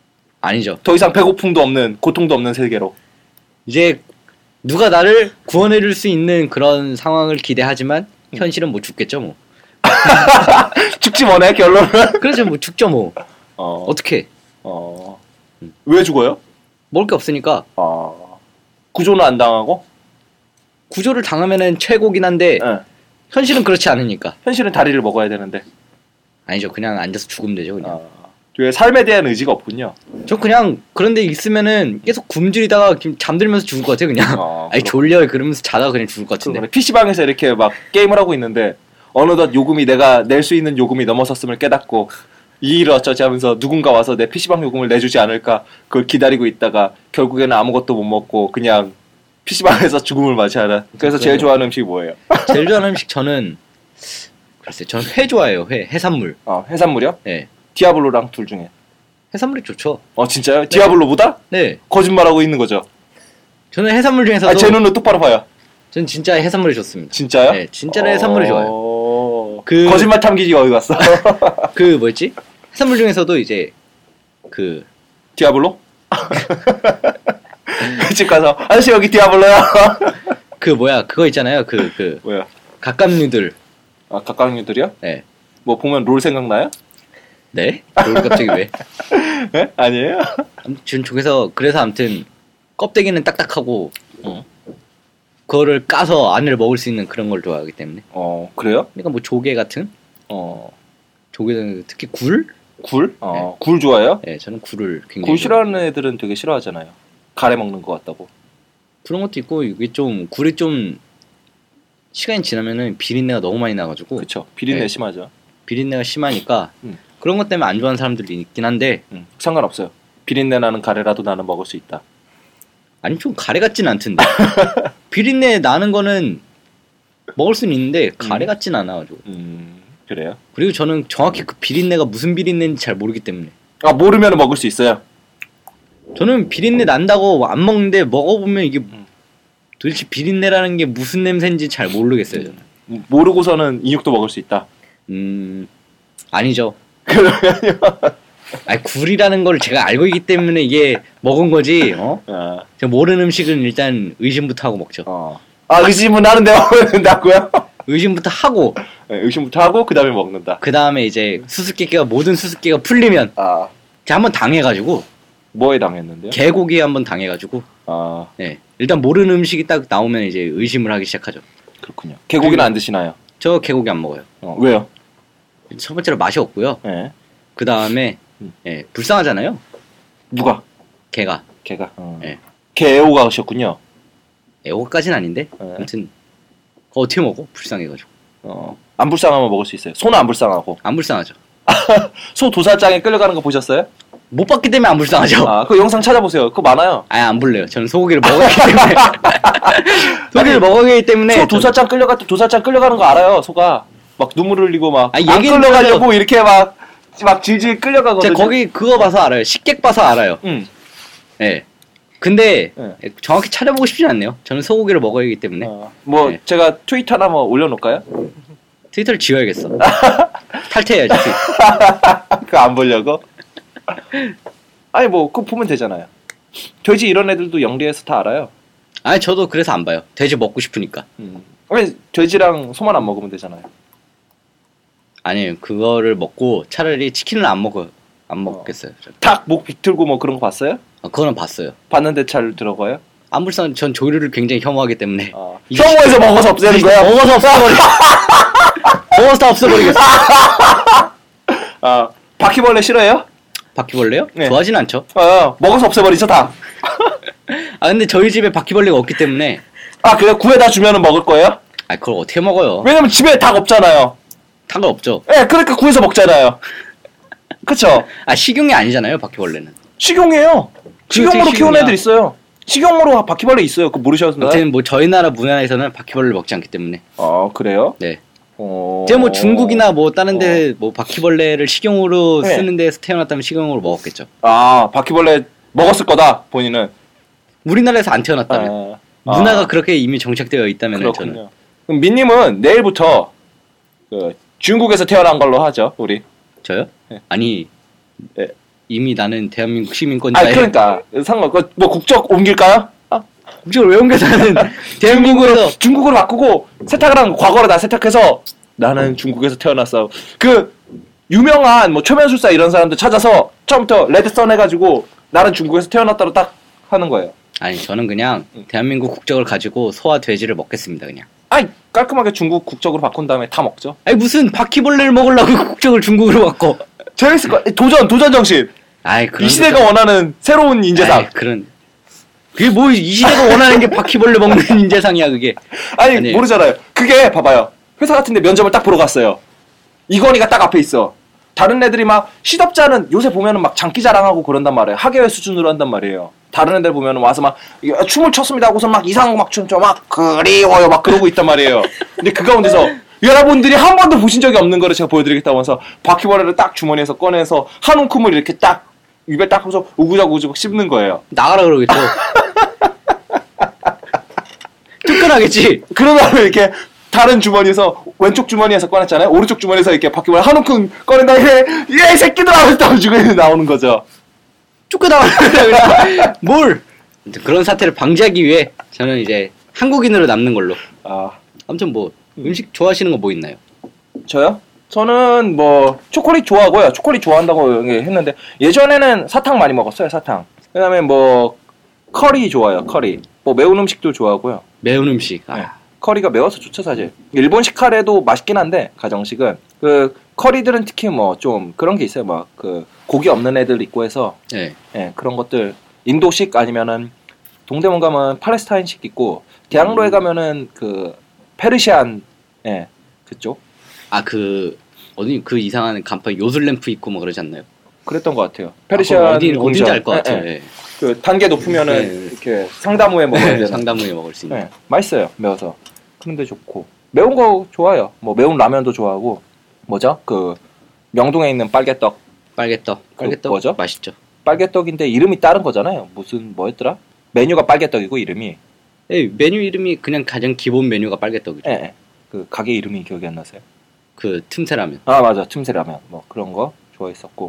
아니죠. 더 이상 배고픔도 없는 고통도 없는 세계로. 이제 누가 나를 구원해줄 수 있는 그런 상황을 기대하지만 현실은 뭐 죽겠죠 뭐. 죽지 뭐네 결론은. 그렇죠 뭐 죽죠 뭐. 어떻게? 왜 죽어요? 먹을 게 없으니까. 구조는 안 당하고? 구조를 당하면은 최고긴 한데 현실은 그렇지 않으니까. 현실은 다리를 먹어야 되는데. 아니죠. 그냥 앉아서 죽으면 되죠 그냥. 왜 삶에 대한 의지가 없군요. 저 그냥 그런데 있으면은 계속 굶주리다가 잠들면서 죽을 것 같아요 그냥. 아니 졸려 그러면서 자다가 그냥 죽을 것 같은데. PC방에서 이렇게 막 게임을 하고 있는데 어느덧 요금이 내가 낼 수 있는 요금이 넘어섰음을 깨닫고 이 일을 어쩌지 하면서 누군가 와서 내 PC방 요금을 내주지 않을까 그걸 기다리고 있다가 결국에는 아무것도 못 먹고 그냥 PC방에서 죽음을 맞이하는. 그래서 제일 좋아하는 음식이 뭐예요? 제일 좋아하는 음식 저는 글쎄 저는 회 좋아해요. 해산물. 해산물이요? 네. 디아블로랑 둘 중에 해산물이 좋죠. 진짜요? 네. 디아블로보다? 네. 거짓말하고 있는 거죠. 저는 해산물 중에서도 제 눈을 똑바로 봐요. 전 진짜 해산물이 좋습니다. 진짜요? 네, 진짜로 해산물이 좋아요. 거짓말 탐기지가 어디 갔어? 그 뭐였지? 해산물 중에서도 이제 그 디아블로? 집 가서 아저씨 여기 디아블로야. 그 뭐야 그거 있잖아요. 뭐야? 갑각류들. 갑각류들이요? 네. 뭐 보면 롤 생각나요? 네? 롤 갑자기 왜? 네? 아니에요? 그래서 아무튼 껍데기는 딱딱하고 그거를 까서 안을 먹을 수 있는 그런 걸 좋아하기 때문에. 그래요? 그러니까 뭐 조개 같은. 조개는 특히 굴? 굴? 네. 굴 좋아해요? 네, 저는 굴을 굉장히. 굴 싫어하는 애들은 되게 싫어하잖아요. 가래 먹는 것 같다고. 그런 것도 있고 이게 좀 굴이 좀 시간이 지나면은 비린내가 너무 많이 나가지고. 그렇죠. 비린내 네. 심하죠. 비린내가 심하니까 그런 것 때문에 안 좋아하는 사람들이 있긴 한데 상관없어요. 비린내 나는 가래라도 나는 먹을 수 있다. 아니 좀 가래 같진 않던데. 비린내 나는 거는 먹을 수는 있는데 가래 같진 않아가지고. 그래요? 그리고 저는 정확히 그 비린내가 무슨 비린내인지 잘 모르기 때문에. 모르면 먹을 수 있어요? 저는 비린내 난다고 안 먹는데 먹어보면 이게 도대체 비린내라는 게 무슨 냄새인지 잘 모르겠어요. 저는. 모르고서는 인육도 먹을 수 있다. 아니죠. 아니 굴이라는 걸 제가 알고 있기 때문에 이게 먹은 거지. 제가 모르는 음식은 일단 의심부터 하고 먹죠. 의심은 하는데 먹는다고요? 의심부터 하고. 네, 의심부터 하고 그 다음에 먹는다. 그 다음에 이제 모든 수수께끼가 풀리면 제가 한번 당해가지고. 뭐에 당했는데요? 개고기에 한번 당해가지고. 네, 일단 모르는 음식이 딱 나오면 이제 의심을 하기 시작하죠. 그렇군요. 개고기는 안 드시나요? 저 개고기 안 먹어요. 왜요? 첫 번째로 맛이 없고요. 네. 그 다음에 불쌍하잖아요. 누가? 개가. 네. 개 애호가셨군요. 애호가까지는 아닌데. 아무튼 어떻게 먹어? 불쌍해가지고. 안 불쌍하면 먹을 수 있어요. 소는 안 불쌍하고. 안 불쌍하죠. 소 도살장에 끌려가는 거 보셨어요? 못 봤기 때문에 안 불쌍하죠. 그 영상 찾아보세요. 그거 많아요. 안 볼래요. 저는 소고기를 먹었기 때문에. 소고기를 먹었기 때문에. 소 도살장 끌려가는 거 알아요. 소가 막 눈물 흘리고 막 안 하죠. 끌려가려고 이렇게 막 질질 끌려가거든요. 제가 거기 그거 봐서 알아요. 식객 봐서 알아요. 네. 근데 정확히 찾아보고 싶진 않네요. 저는 소고기를 먹어야 하기 때문에. 제가 트위터나 올려놓을까요? 트위터를 지워야겠어. 탈퇴해야지. 그거 안 보려고? 아니 그거 보면 되잖아요. 돼지 이런 애들도 영리해서 다 알아요. 아니 저도 그래서 안 봐요. 돼지 먹고 싶으니까. 아니 돼지랑 소만 안 먹으면 되잖아요. 아니에요. 그거를 먹고 차라리 치킨을 안 먹겠어요. 닭 목 비틀고 뭐 그런 거 봤어요? 그거는 봤어요. 봤는데 잘 들어가요? 안 불쌍한 전 조류를 굉장히 혐오하기 때문에. 혐오해서 먹어서 없애는 거야? 먹어서 없애버리. 먹어서 다 없애버리겠어. 바퀴벌레 싫어해요? 바퀴벌레요? 네. 좋아하진 않죠. 먹어서 없애버리죠 다. 근데 저희 집에 바퀴벌레가 없기 때문에. 그래 구해다 주면은 먹을 거예요? 그걸 어떻게 먹어요? 왜냐면 집에 닭 없잖아요. 닭은 없죠. 네, 그러니까 구해서 먹잖아요. 그쵸? 식용이 아니잖아요, 바퀴벌레는. 식용이에요. 식용으로 키우는 애들 있어요. 식용으로 바퀴벌레 있어요. 그거 모르셨나요? 아무튼 저희 나라 문화에서는 바퀴벌레를 먹지 않기 때문에. 그래요? 네. 제가 중국이나 다른 데 바퀴벌레를 식용으로 쓰는 데서 태어났다면 식용으로 먹었겠죠. 바퀴벌레 먹었을 거다, 본인은. 우리나라에서 안 태어났다면. 문화가 그렇게 이미 정착되어 있다면 그렇군요. 저는. 그럼 민님은 내일부터 중국에서 태어난 걸로 하죠, 우리. 저요? 네. 아니, 이미 나는 대한민국 시민권자야. 그러니까 뭐 국적 옮길까요? 국적을 왜 옮겨 나는 대한민국에서 중국으로 바꾸고 세탁을 한 과거로 다 세탁해서 나는 중국에서 태어났어. 그 유명한 뭐 초면술사 이런 사람들 찾아서 처음부터 레드선 해가지고 나는 중국에서 태어났다로 딱 하는 거예요. 아니 저는 그냥 대한민국 국적을 가지고 소와 돼지를 먹겠습니다 그냥. 아니 깔끔하게 중국 국적으로 바꾼 다음에 다 먹죠. 아니 무슨 바퀴벌레를 먹으려고 국적을 중국으로 바꿔. 재밌을 거. 도전 정신. 아이 이 시대가 원하는 새로운 인재상. 아이, 그게 뭐 이 시대가 원하는 게 바퀴벌레 먹는 인재상이야 그게. 아니 모르잖아요. 그게 봐봐요. 회사 같은데 면접을 딱 보러 갔어요. 이건희가 딱 앞에 있어. 다른 애들이 막 시덥잖은 요새 보면은 막 장기 자랑하고 그런단 말이에요. 하계회 수준으로 한단 말이에요. 다른 애들 보면은 와서 막 춤을 췄습니다 하고서 막 이상한 거 막 춤춰 막 그리워요 막 그러고 있단 말이에요. 근데 그 가운데서 여러분들이 한 번도 보신 적이 없는 거를 제가 보여드리겠다고 해서 바퀴벌레를 딱 주머니에서 꺼내서 한 움큼을 이렇게 딱 입에 딱 하면서 우구자구구적 씹는 거예요. 나가라 그러겠죠. 쫓겨나겠지. 그러면 이렇게 다른 주머니에서 왼쪽 주머니에서 꺼냈잖아요. 오른쪽 주머니에서 이렇게 바퀴벌레 한 움큼 꺼낸 다음에 이 새끼들아 하면서 떨어지고 나오는 거죠. 쫓겨나가라. 뭘? 그런 사태를 방지하기 위해 저는 이제 한국인으로 남는 걸로. 아무튼 뭐 음식 좋아하시는 거 뭐 있나요? 저요? 저는 뭐 초콜릿 좋아하고요. 초콜릿 좋아한다고 했는데 예전에는 사탕 많이 먹었어요. 사탕. 그다음에 뭐 커리 좋아요. 커리. 뭐 매운 음식도 좋아하고요. 매운 음식. 네. 커리가 매워서 좋죠 사실. 일본식 카레도 맛있긴 한데 가정식은 그 커리들은 특히 뭐 좀 그런 게 있어요. 막 그 고기 없는 애들 있고 해서 네. 예, 그런 것들 인도식 아니면은 동대문 가면 팔레스타인식 있고 대학로에 가면은 그 페르시안 예 그쪽. 어디 그 이상한 간판 요술램프 있고 뭐 그러지 않나요? 그랬던 것 같아요. 페르시안 어딘지 알 것 같아요. 예, 예. 그 단계 높으면은 이렇게 상담 후에 먹어야 되는. 상담 후에 먹을 수 있는. 네, 맛있어요. 매워서. 그런데 좋고 매운 거 좋아요. 뭐 매운 라면도 좋아하고 뭐죠? 그 명동에 있는 빨개떡. 빨개떡 뭐죠? 맛있죠. 빨개떡인데 이름이 다른 거잖아요. 무슨 뭐였더라? 메뉴가 빨개떡이고 이름이. 예, 메뉴 이름이 그냥 가장 기본 메뉴가 빨개떡이죠. 예. 그 가게 이름이 기억이 안 나세요? 그 틈새 라면. 아 맞아, 틈새 라면. 뭐 그런 거 좋아했었고.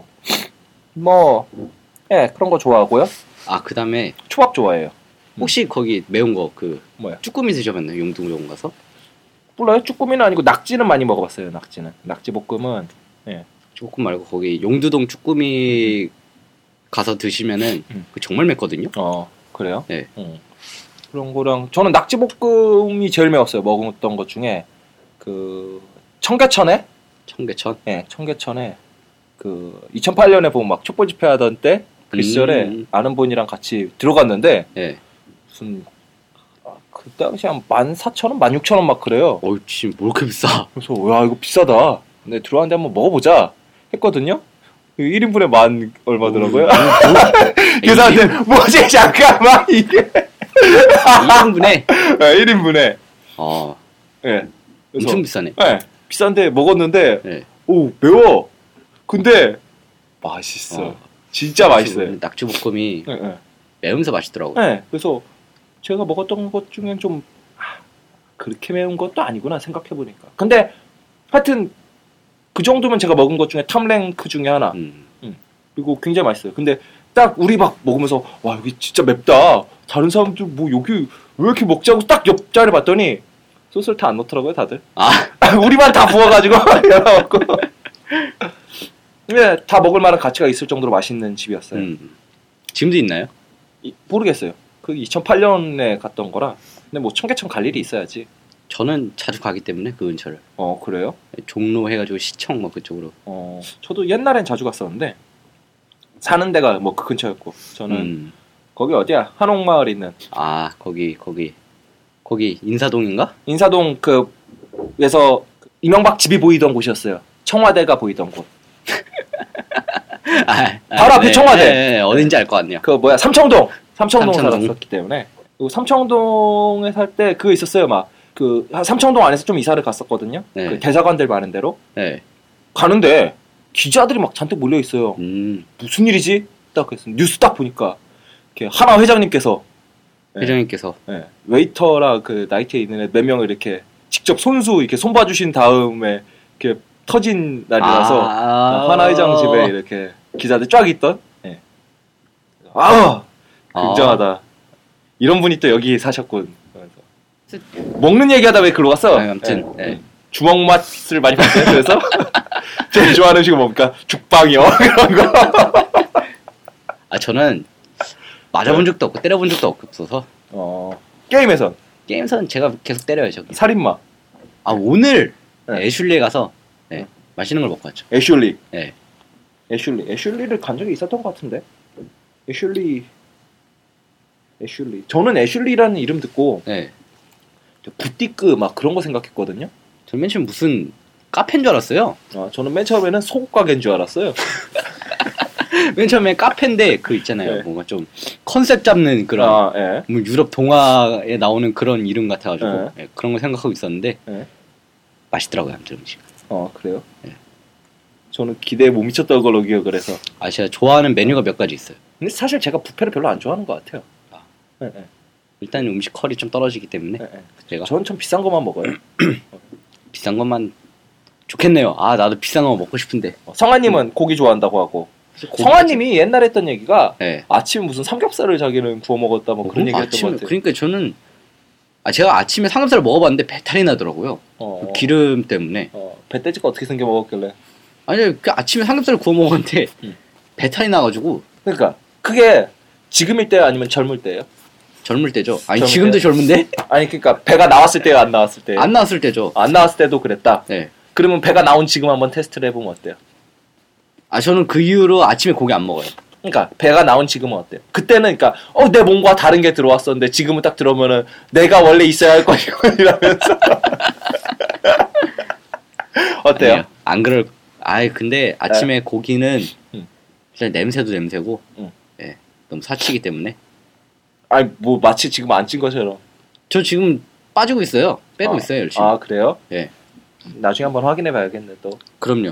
뭐 예, 그런 거 좋아하고요. 그다음에 초밥 좋아해요. 혹시 거기 매운 거 뭐야? 쭈꾸미 드셔봤나요? 용두동 가서? 몰라요. 쭈꾸미는 아니고 낙지는 많이 먹어봤어요. 낙지 볶음은 예. 조금 말고 거기 용두동 쭈꾸미 가서 드시면은 정말 맵거든요. 그래요? 네. 그런 거랑 저는 낙지 볶음이 제일 매웠어요. 먹었던 것 중에 그 청계천에? 네, 청계천에 그 2008년에 보면 막 촛불 집회하던 때 그 시절에 아는 분이랑 같이 들어갔는데 네. 무슨 그 당시 한 14,000원, 16,000원 막 그래요. 지금 뭐 이렇게 비싸? 그래서 야 이거 비싸다. 근데 들어왔는데 한번 먹어보자 했거든요. 1인분에 만 얼마더라고요. 그래서 뭐지 잠깐만 이게 1인분에? 네, 1인분에. 네. 엄청 비싸네. 네, 비싼데 먹었는데 네. 오 매워. 근데 맛있어. 진짜 맛있어요. 낙지볶음이 네. 매우면서 맛있더라고요. 네, 그래서 제가 먹었던 것 중엔 좀 그렇게 매운 것도 아니구나 생각해보니까. 근데 하여튼 그 정도면 제가 먹은 것 중에 탑랭크 중에 하나. 그리고 굉장히 맛있어요. 근데 딱 우리 막 먹으면서 와 여기 진짜 맵다. 다른 사람들 뭐 여기 왜 이렇게 먹자고 딱 옆자리를 봤더니 소스를 다 안 넣더라고요 다들. 우리만 다 부어가지고 열어먹고. 근데 다 먹을 만한 가치가 있을 정도로 맛있는 집이었어요. 지금도 있나요? 모르겠어요. 그 2008년에 갔던 거라. 근데 뭐 청계천 갈 일이 있어야지. 저는 자주 가기 때문에 그 근처를. 그래요? 종로 해가지고 시청 뭐 그쪽으로. 저도 옛날엔 자주 갔었는데 사는 데가 뭐 그 근처였고 저는 거기 어디야? 한옥마을 있는. 거기 인사동인가? 인사동 그에서 이명박 집이 보이던 곳이었어요. 청와대가 보이던 곳. 바로 앞에 청와대. 네, 어딘지 알 것 같네요. 그 뭐야 삼청동 살았었기 때문에. 그리고 삼청동에 살 때 그거 있었어요. 막 그 삼청동 안에서 좀 이사를 갔었거든요. 네. 그 대사관들 많은 데로. 네. 가는데 기자들이 막 잔뜩 몰려 있어요. 무슨 일이지? 딱 그랬어. 뉴스 딱 보니까 이렇게 하나 회장님께서 네. 웨이터랑 그 나이트에 있는 몇 명을 이렇게 직접 손수 이렇게 손봐주신 다음에 이렇게 터진 날이라서 하나회장 집에 이렇게 기자들 쫙 있던. 네. 굉장하다. 이런 분이 또 여기 사셨군. 먹는 얘기하다 왜 글로 갔어? 아무튼 네. 주먹 맛을 많이 봤어요. 그래서 제일 좋아하는 음식은 뭡니까? 죽방이요. 그런 거. 저는 맞아본 적도 없고 때려본 적도 없어서. 게임에선 제가 계속 때려요. 저기. 살인마. 오늘 애슐리에 가서 맛있는 걸 먹고 왔죠. 애슐리. 네. 애슐리를 간 적이 있었던 것 같은데. 애슐리. 저는 애슐리라는 이름 듣고 부티크 막 그런 거 생각했거든요. 저는 맨 처음 무슨 카페인 줄 알았어요. 저는 맨 처음에는 속옷 가게인 줄 알았어요. 맨 처음에 카페인데 그 있잖아요. 뭔가 좀 컨셉 잡는 그런 뭐 유럽 동화에 나오는 그런 이름 같아가지고 그런 거 생각하고 있었는데 맛있더라고요. 아무튼 음식. 그래요? 저는 기대에 못 미쳤던 걸로 기억을 해서. 제가 좋아하는 메뉴가 몇 가지 있어요. 근데 사실 제가 뷔페를 별로 안 좋아하는 것 같아요. 일단 음식 퀄이 좀 떨어지기 때문에 저는 좀 비싼 것만 먹어요. 비싼 것만 좋겠네요. 나도 비싼 거 먹고 싶은데. 성아님은 고기 좋아한다고 하고. 성아님이 옛날에 했던 얘기가 아침에 무슨 삼겹살을 자기는 구워 먹었다 뭐 그런 얘기 했던 것 같아요. 그러니까 저는 제가 아침에 삼겹살을 먹어봤는데 배탈이 나더라고요. 그 기름 때문에. 배돼지가 어떻게 생겨 먹었길래? 아니 그 아침에 삼겹살을 구워 먹었는데 배탈이 나가지고. 그러니까 그게 지금일 때요 아니면 젊을 때예요? 젊을 때죠. 아니 지금도 젊은데? 아니 그러니까 배가 나왔을 때요 안 나왔을 때요? 안 나왔을 때죠. 안 나왔을 때도 그랬다? 네. 그러면 배가 나온 지금 한번 테스트를 해보면 어때요? 저는 그 이후로 아침에 고기 안 먹어요. 그러니까 배가 나온 지금은 어때요? 그때는 그러니까 내 몸과 다른 게 들어왔었는데 지금은 딱 들어오면은 내가 원래 있어야 할 것이고 이러면서 어때요? 아니요, 안 그럴. 근데 아침에 고기는 일단 냄새도 냄새고 너무 사치기 때문에. 뭐 마치 지금 안 찐 것처럼. 저 지금 빠지고 있어요. 빼고 있어요 열심히. 그래요? 네. 나중에 한번 확인해 봐야겠네 또. 그럼요.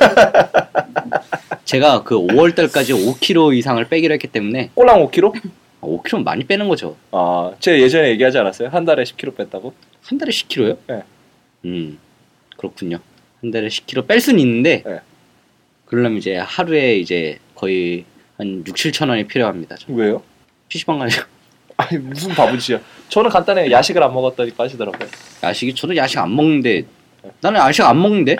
제가 그 5월달까지 5kg 이상을 빼기로 했기 때문에. 꼴랑 5kg? 5kg는 많이 빼는 거죠. 제가 예전에 얘기하지 않았어요? 한 달에 10kg 뺐다고? 한 달에 10kg요? 네. 그렇군요. 한 달에 10kg 뺄 수는 있는데 그러려면 이제 하루에 이제 거의 한 6-7천 원이 필요합니다. 왜요? PC방 가요. 무슨 바보짓이야. 저는 간단해. 야식을 안 먹었더니 빠지더라고요. 저도 야식 안 먹는데. 나는 야식 안 먹는데.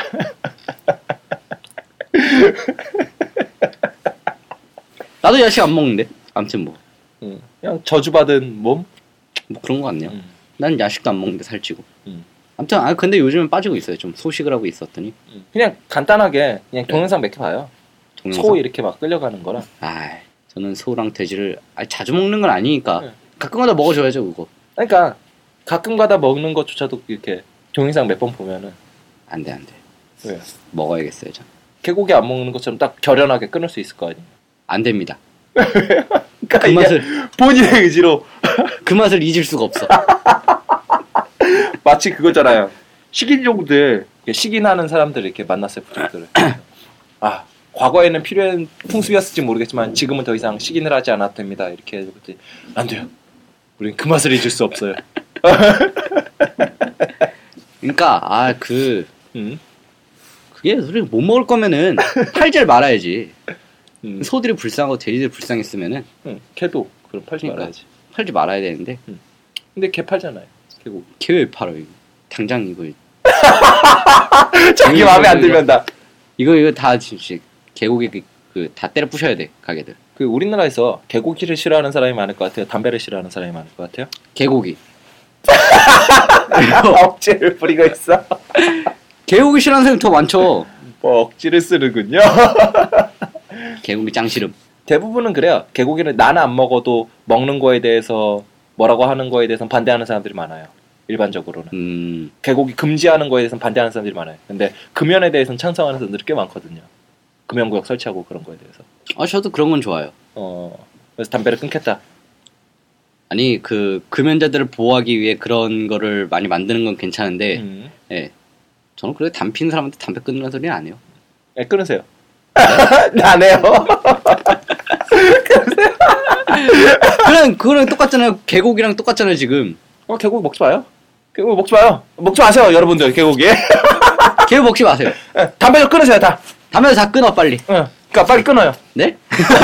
나도 야식 안 먹는데. 아무튼 뭐. 그냥 저주받은 몸? 뭐 그런 거 같네요. 난 야식도 안 먹는데 살찌고. 아무튼 근데 요즘은 빠지고 있어요. 좀 소식을 하고 있었더니. 그냥 간단하게 그냥 동영상 몇 개 봐요. 소 이렇게 막 끌려가는 거랑. 저는 소랑 돼지를 자주 먹는 건 아니니까 가끔가다 먹어줘야죠 그거. 그러니까 가끔가다 먹는 것조차도 이렇게 동영상 몇 번 보면은 안 돼. 왜요? 먹어야겠어요 전. 개고기 안 먹는 것처럼 딱 결연하게 끊을 수 있을 거 아니에요? 안 됩니다. 그러니까 그 맛을 본인의 의지로 그 맛을 잊을 수가 없어. 마치 그거잖아요. 식인종들 식인하는 사람들 이렇게 만났어요 부족들을. 과거에는 필요한 풍습이었을지 모르겠지만 지금은 더 이상 식인을 하지 않아도 됩니다. 이렇게 해서 안 돼요. 우린 그 맛을 잊을 수 없어요. 그러니까 그게 우리 못 먹을 거면은 팔질 말아야지. 소들이 불쌍하고 돼지들이 불쌍했으면은 개도 그럼 팔지 말아야지. 팔지 말아야 되는데. 근데 개 팔잖아요. 개고. 개 왜 팔아 이거? 당장 이거. 자기 마음에 안 들면 다. 이거 다 진짜 개고기 다 때려 부셔야 돼 가게들. 우리나라에서 개고기를 싫어하는 사람이 많을 것 같아요. 담배를 싫어하는 사람이 많을 것 같아요. 개고기. 억지를 부리고 있어. 개고기 싫어하는 사람이 더 많죠. 억지를 쓰는군요. 개고기 짱 싫음. 대부분은 그래요. 개고기를 나는 안 먹어도 먹는 거에 대해서 뭐라고 하는 거에 대해서는 반대하는 사람들이 많아요. 일반적으로는. 개고기 금지하는 거에 대해서는 반대하는 사람들이 많아요. 근데 금연에 대해서는 찬성하는 사람들이 꽤 많거든요. 금연구역 설치하고 그런 거에 대해서. 저도 그런 건 좋아요. 그래서 담배를 끊겠다. 아니 금연자들을 보호하기 위해 그런 거를 많이 만드는 건 괜찮은데 저는 그래도 담배 피는 사람한테 담배 끊는 소리는 안 해요. 끊으세요. 안 해요. 그거랑 똑같잖아요. 개고기랑 똑같잖아요 지금. 개고기 먹지 마요. 개고기 먹지 마요. 먹지 마세요 여러분들 개고기. 개우 먹지 마세요. 담배 좀 끊으세요, 다. 담배 다 끊어, 빨리. 그러니까 빨리 끊어요. 네?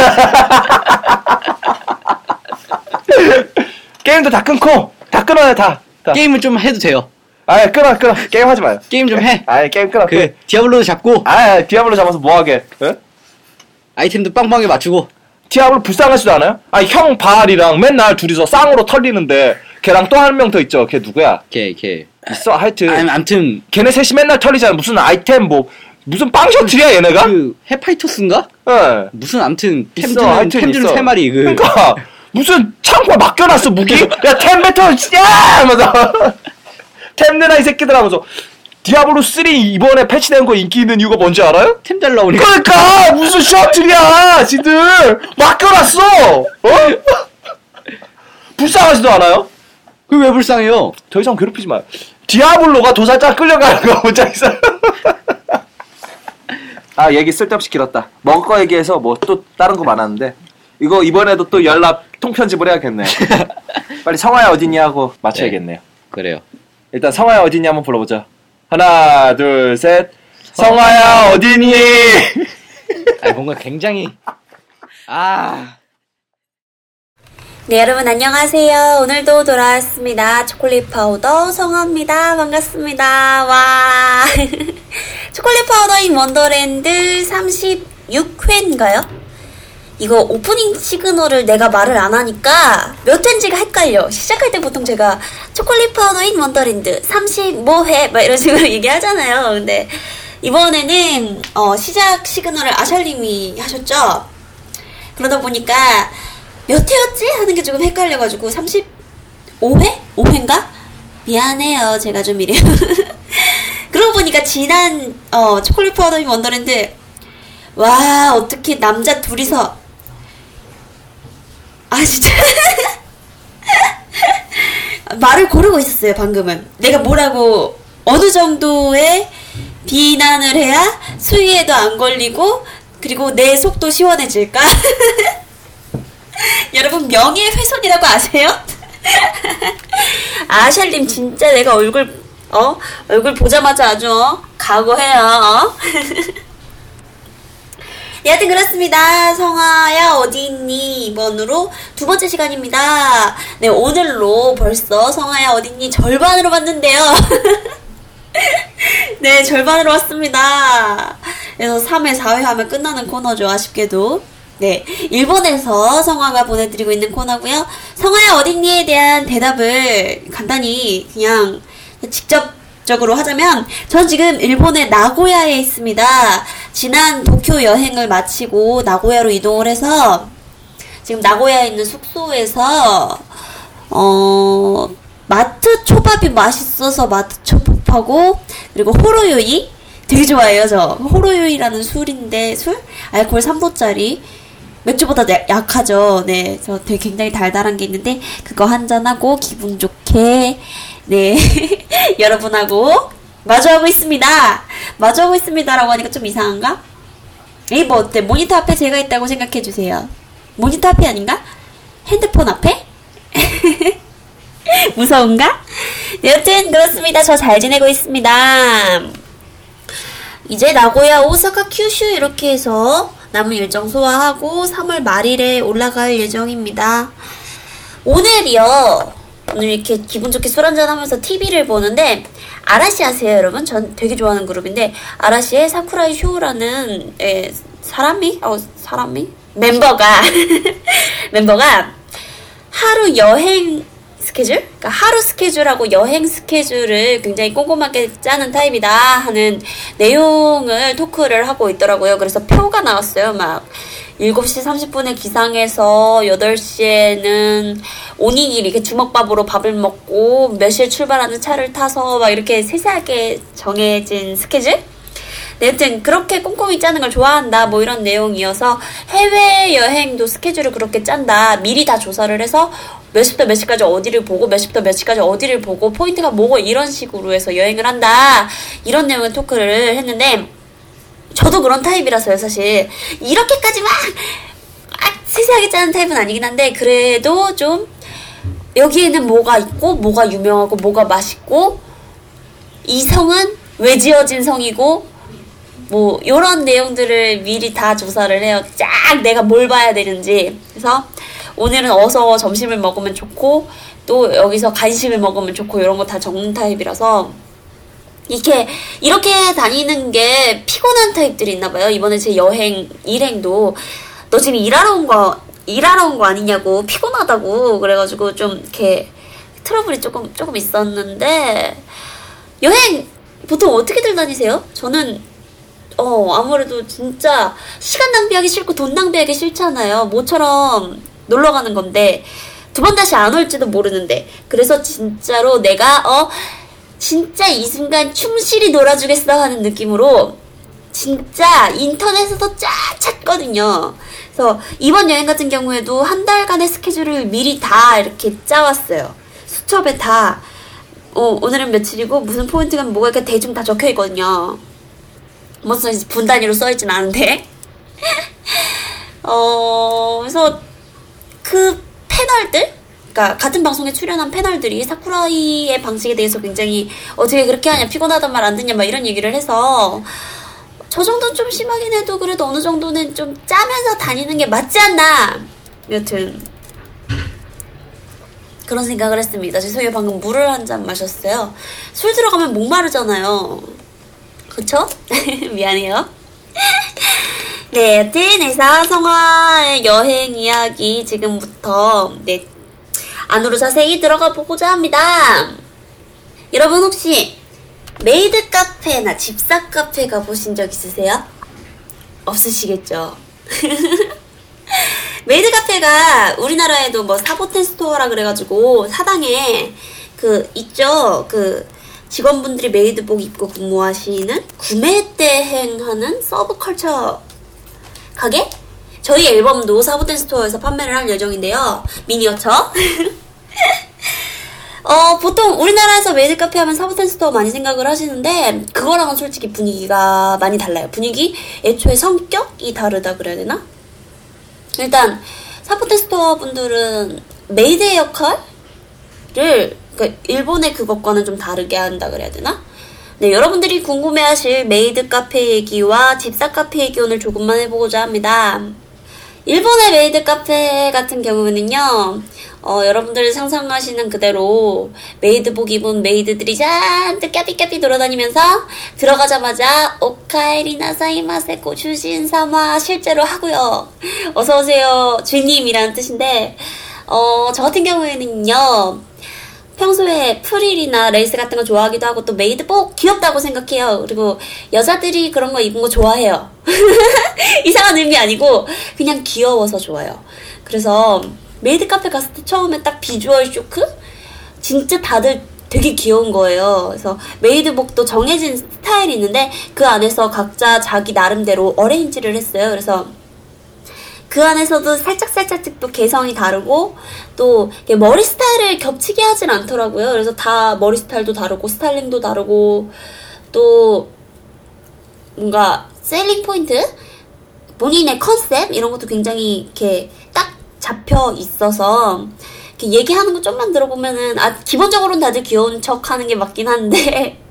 게임도 다 끊고, 다 끊어요, 다. 게임은 좀 해도 돼요. 끊어. 게임 하지 마요. 게임 좀 해. 게임 끊어. 디아블로도 잡고. 디아블로 잡아서 뭐 하게? 아이템도 빵빵하게 맞추고. 디아블로 불쌍하지도 않아요? 형 바알이랑 맨날 둘이서 쌍으로 털리는데, 걔랑 또 한 명 더 있죠. 걔 누구야? 걔. 있어, 하여튼. 암튼. 걔네 셋이 맨날 털리잖아. 무슨 아이템, 무슨 빵 셔틀이야, 얘네가? 헤파이토스인가? 네. 무슨 암튼, 템들은 3마리, 그러니까, 무슨 창고에 맡겨놨어, 무기? 야, 템 뱉어, 야! 하면서. 템 내놔, 이 새끼들 하면서. 디아블로 3 이번에 패치된 거 인기 있는 이유가 뭔지 알아요? 템 달라 오니까. 그러니까! 무슨 셔틀이야, 지들! 맡겨놨어! 불쌍하지도 않아요? 그게 왜 불쌍해요? 더 이상 괴롭히지 마요. 디아블로가 도살장 끌려가는 거 혼자 있어요. 얘기 쓸데없이 길었다. 먹을 거 얘기해서 뭐 또 다른 거 많았는데 이거 이번에도 또 연락 통편집을 해야겠네요. 빨리 성화야 어딨냐 하고 맞춰야겠네요. 네, 그래요. 일단 성화야 어딨냐 한번 불러보자. 하나 둘 셋. 성화야 어딨니? 뭔가 굉장히 네, 여러분 안녕하세요. 오늘도 돌아왔습니다. 초콜릿 파우더 성화입니다. 반갑습니다. 와. 초콜릿 파우더 인 원더랜드 36회인가요? 이거 오프닝 시그널을 내가 말을 안 하니까 몇 회인지가 헷갈려. 시작할 때 보통 제가 초콜릿 파우더 인 원더랜드 35회 막 이런 식으로 얘기하잖아요. 근데 이번에는 시작 시그널을 아샬님이 하셨죠? 그러다 보니까 몇 회였지? 하는 게 조금 헷갈려가지고 35회? 5회인가? 미안해요. 제가 좀 이래요. 그러고 보니까 지난 초콜릿 파우더 인 원더랜드 와 어떻게 남자 둘이서 진짜 말을 고르고 있었어요. 방금은 내가 뭐라고 어느 정도의 비난을 해야 수위에도 안 걸리고 그리고 내 속도 시원해질까? 여러분 명예훼손이라고 아세요? 아샬님 진짜 내가 얼굴 보자마자 아주 각오해요. 여하튼 그렇습니다. 성화야 어디 있니? 이번으로 두 번째 시간입니다. 네, 오늘로 벌써 성화야 어디 있니? 절반으로 왔는데요. 네, 절반으로 왔습니다. 그래서 3회, 4회 하면 끝나는 코너죠. 아쉽게도. 네, 일본에서 성화가 보내드리고 있는 코너고요. 성화야 어딨니에 대한 대답을 간단히 그냥 직접적으로 하자면 전 지금 일본의 나고야에 있습니다. 지난 도쿄 여행을 마치고 나고야로 이동을 해서 지금 나고야에 있는 숙소에서 마트 초밥이 맛있어서 마트 초밥하고 그리고 호로요이 되게 좋아해요. 저 호로요이라는 술인데 알코올 3도짜리 맥주보다 약하죠. 네, 저 되게 굉장히 달달한 게 있는데 그거 한잔하고 기분 좋게 네 여러분하고 마주하고 있습니다. 마주하고 있습니다라고 하니까 좀 이상한가? 뭐 어때? 모니터 앞에 제가 있다고 생각해주세요. 모니터 앞이 아닌가? 핸드폰 앞에? 무서운가? 네, 여튼 그렇습니다. 저 잘 지내고 있습니다. 이제 나고야, 오사카, 큐슈 이렇게 해서 남은 일정 소화하고 3월 말일에 올라갈 예정입니다. 오늘 이렇게 기분 좋게 술 한잔하면서 TV를 보는데 아라시 아세요 여러분? 전 되게 좋아하는 그룹인데 아라시의 사쿠라이 쇼라는 멤버가 하루 여행 스케줄? 그러니까 하루 스케줄하고 여행 스케줄을 굉장히 꼼꼼하게 짜는 타입이다 하는 내용을 토크를 하고 있더라고요. 그래서 표가 나왔어요. 막 7시 30분에 기상해서 8시에는 오니기리 이렇게 주먹밥으로 밥을 먹고 몇 시에 출발하는 차를 타서 막 이렇게 세세하게 정해진 스케줄? 네, 여튼 그렇게 꼼꼼히 짜는 걸 좋아한다 뭐 이런 내용이어서 해외여행도 스케줄을 그렇게 짠다. 미리 다 조사를 해서 몇 시부터 몇 시까지 어디를 보고 몇 시부터 몇 시까지 어디를 보고 포인트가 뭐고 이런 식으로 해서 여행을 한다. 이런 내용의 토크를 했는데 저도 그런 타입이라서요. 사실 이렇게까지 막 세세하게 짜는 타입은 아니긴 한데 그래도 좀 여기에는 뭐가 있고 뭐가 유명하고 뭐가 맛있고 이 성은 왜 지어진 성이고 뭐 요런 내용들을 미리 다 조사를 해요. 쫙 내가 뭘 봐야 되는지. 그래서 오늘은 어서 점심을 먹으면 좋고 또 여기서 간식을 먹으면 좋고 이런 거 다 적는 타입이라서 이렇게 다니는 게 피곤한 타입들이 있나 봐요. 이번에 제 일행도 너 지금 일하러 온 거 아니냐고, 피곤하다고 그래가지고 좀 이렇게 트러블이 조금 있었는데, 여행 보통 어떻게들 다니세요? 저는 아무래도 진짜 시간 낭비하기 싫고 돈 낭비하기 싫잖아요. 모처럼 놀러 가는 건데 두 번 다시 안 올지도 모르는데, 그래서 진짜로 내가 진짜 이 순간 충실히 놀아주겠어 하는 느낌으로 진짜 인터넷에서 쫙 찾거든요. 그래서 이번 여행 같은 경우에도 한 달간의 스케줄을 미리 다 이렇게 짜왔어요. 수첩에 다 오늘은 며칠이고 무슨 포인트가 뭐가 이렇게 대충 다 적혀있거든요. 무슨 분 단위로 써있진 않은데 그래서 그 패널들, 그러니까 같은 방송에 출연한 패널들이 사쿠라이의 방식에 대해서 굉장히 어떻게 그렇게 하냐, 피곤하단 말 안 듣냐 막 이런 얘기를 해서 저 정도는 좀 심하긴 해도 그래도 어느 정도는 좀 짜면서 다니는 게 맞지 않나, 여튼 그런 생각을 했습니다. 죄송해요, 방금 물을 한 잔 마셨어요. 술 들어가면 목마르잖아요, 그쵸? 미안해요. 네, 여튼 해서 성화의 여행 이야기 지금부터 안으로 자세히 들어가 보고자 합니다. 여러분 혹시 메이드 카페나 집사 카페 가보신 적 있으세요? 없으시겠죠? 메이드 카페가 우리나라에도 뭐 사보텐 스토어라 그래가지고 사당에 있죠? 직원분들이 메이드복 입고 근무하시는 구매 대행하는 서브컬처 가게? 저희 앨범도 사보텐 스토어에서 판매를 할 예정인데요. 미니어처. 보통 우리나라에서 메이드 카페 하면 사보텐 스토어 많이 생각을 하시는데 그거랑은 솔직히 분위기가 많이 달라요. 분위기, 애초에 성격이 다르다 그래야 되나? 일단 사보텐 스토어 분들은 메이드의 역할을 그러니까 일본의 그것과는 좀 다르게 한다 그래야 되나? 네, 여러분들이 궁금해하실 메이드 카페 얘기와 집사 카페 얘기 오늘 조금만 해보고자 합니다. 일본의 메이드 카페 같은 경우는요, 여러분들 상상하시는 그대로 메이드복 입은 메이드들이 잔뜩 까삐까삐 돌아다니면서 들어가자마자 오카에리나 사이마세 고추신 사마 실제로 하고요. 어서오세요 주인님이라는 뜻인데, 저 같은 경우에는요, 평소에 프릴이나 레이스 같은 거 좋아하기도 하고 또 메이드복 귀엽다고 생각해요. 그리고 여자들이 그런 거 입은 거 좋아해요. 이상한 의미 아니고 그냥 귀여워서 좋아요. 그래서 메이드 카페 갔을 때 처음에 딱 비주얼 쇼크? 진짜 다들 되게 귀여운 거예요. 그래서 메이드복도 정해진 스타일이 있는데 그 안에서 각자 자기 나름대로 어레인지를 했어요. 그래서 그 안에서도 살짝살짝 또 개성이 다르고 또 머리 스타일을 겹치게 하진 않더라고요. 그래서 다 머리 스타일도 다르고 스타일링도 다르고 또 뭔가 셀링 포인트? 본인의 컨셉? 이런 것도 굉장히 이렇게 딱 잡혀 있어서 이렇게 얘기하는 거 좀만 들어보면은 기본적으로는 다들 귀여운 척 하는 게 맞긴 한데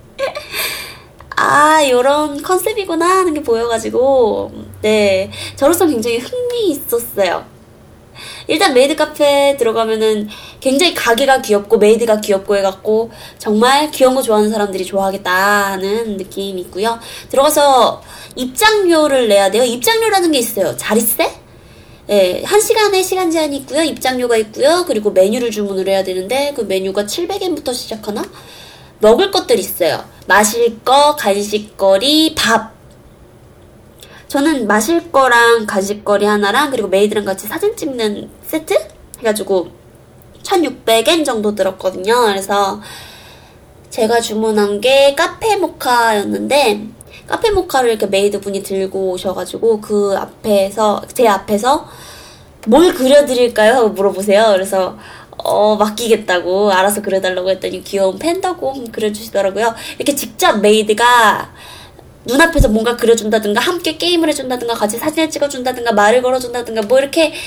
요런 컨셉이구나 하는 게 보여가지고 네, 저로서 굉장히 흥미 있었어요. 일단 메이드 카페 들어가면은 굉장히 가게가 귀엽고 메이드가 귀엽고 해갖고 정말 귀여운 거 좋아하는 사람들이 좋아하겠다는 느낌이 있고요. 들어가서 입장료를 내야 돼요. 입장료라는 게 있어요. 자릿세? 네, 1시간에 시간 제한이 있고요. 입장료가 있고요. 그리고 메뉴를 주문을 해야 되는데 그 메뉴가 700엔부터 시작하나? 먹을 것들이 있어요. 마실 거, 간식거리, 밥. 저는 마실 거랑 간식거리 하나랑 그리고 메이드랑 같이 사진 찍는 세트? 해가지고 1600엔 정도 들었거든요. 그래서 제가 주문한 게 카페 모카였는데 카페 모카를 이렇게 메이드 분이 들고 오셔가지고 제 앞에서 뭘 그려드릴까요? 하고 물어보세요. 그래서 맡기겠다고 알아서 그려달라고 했더니 귀여운 팬더고 그려주시더라고요. 이렇게 직접 메이드가 눈앞에서 뭔가 그려준다든가 함께 게임을 해준다든가 같이 사진을 찍어준다든가 말을 걸어준다든가 뭐 이렇게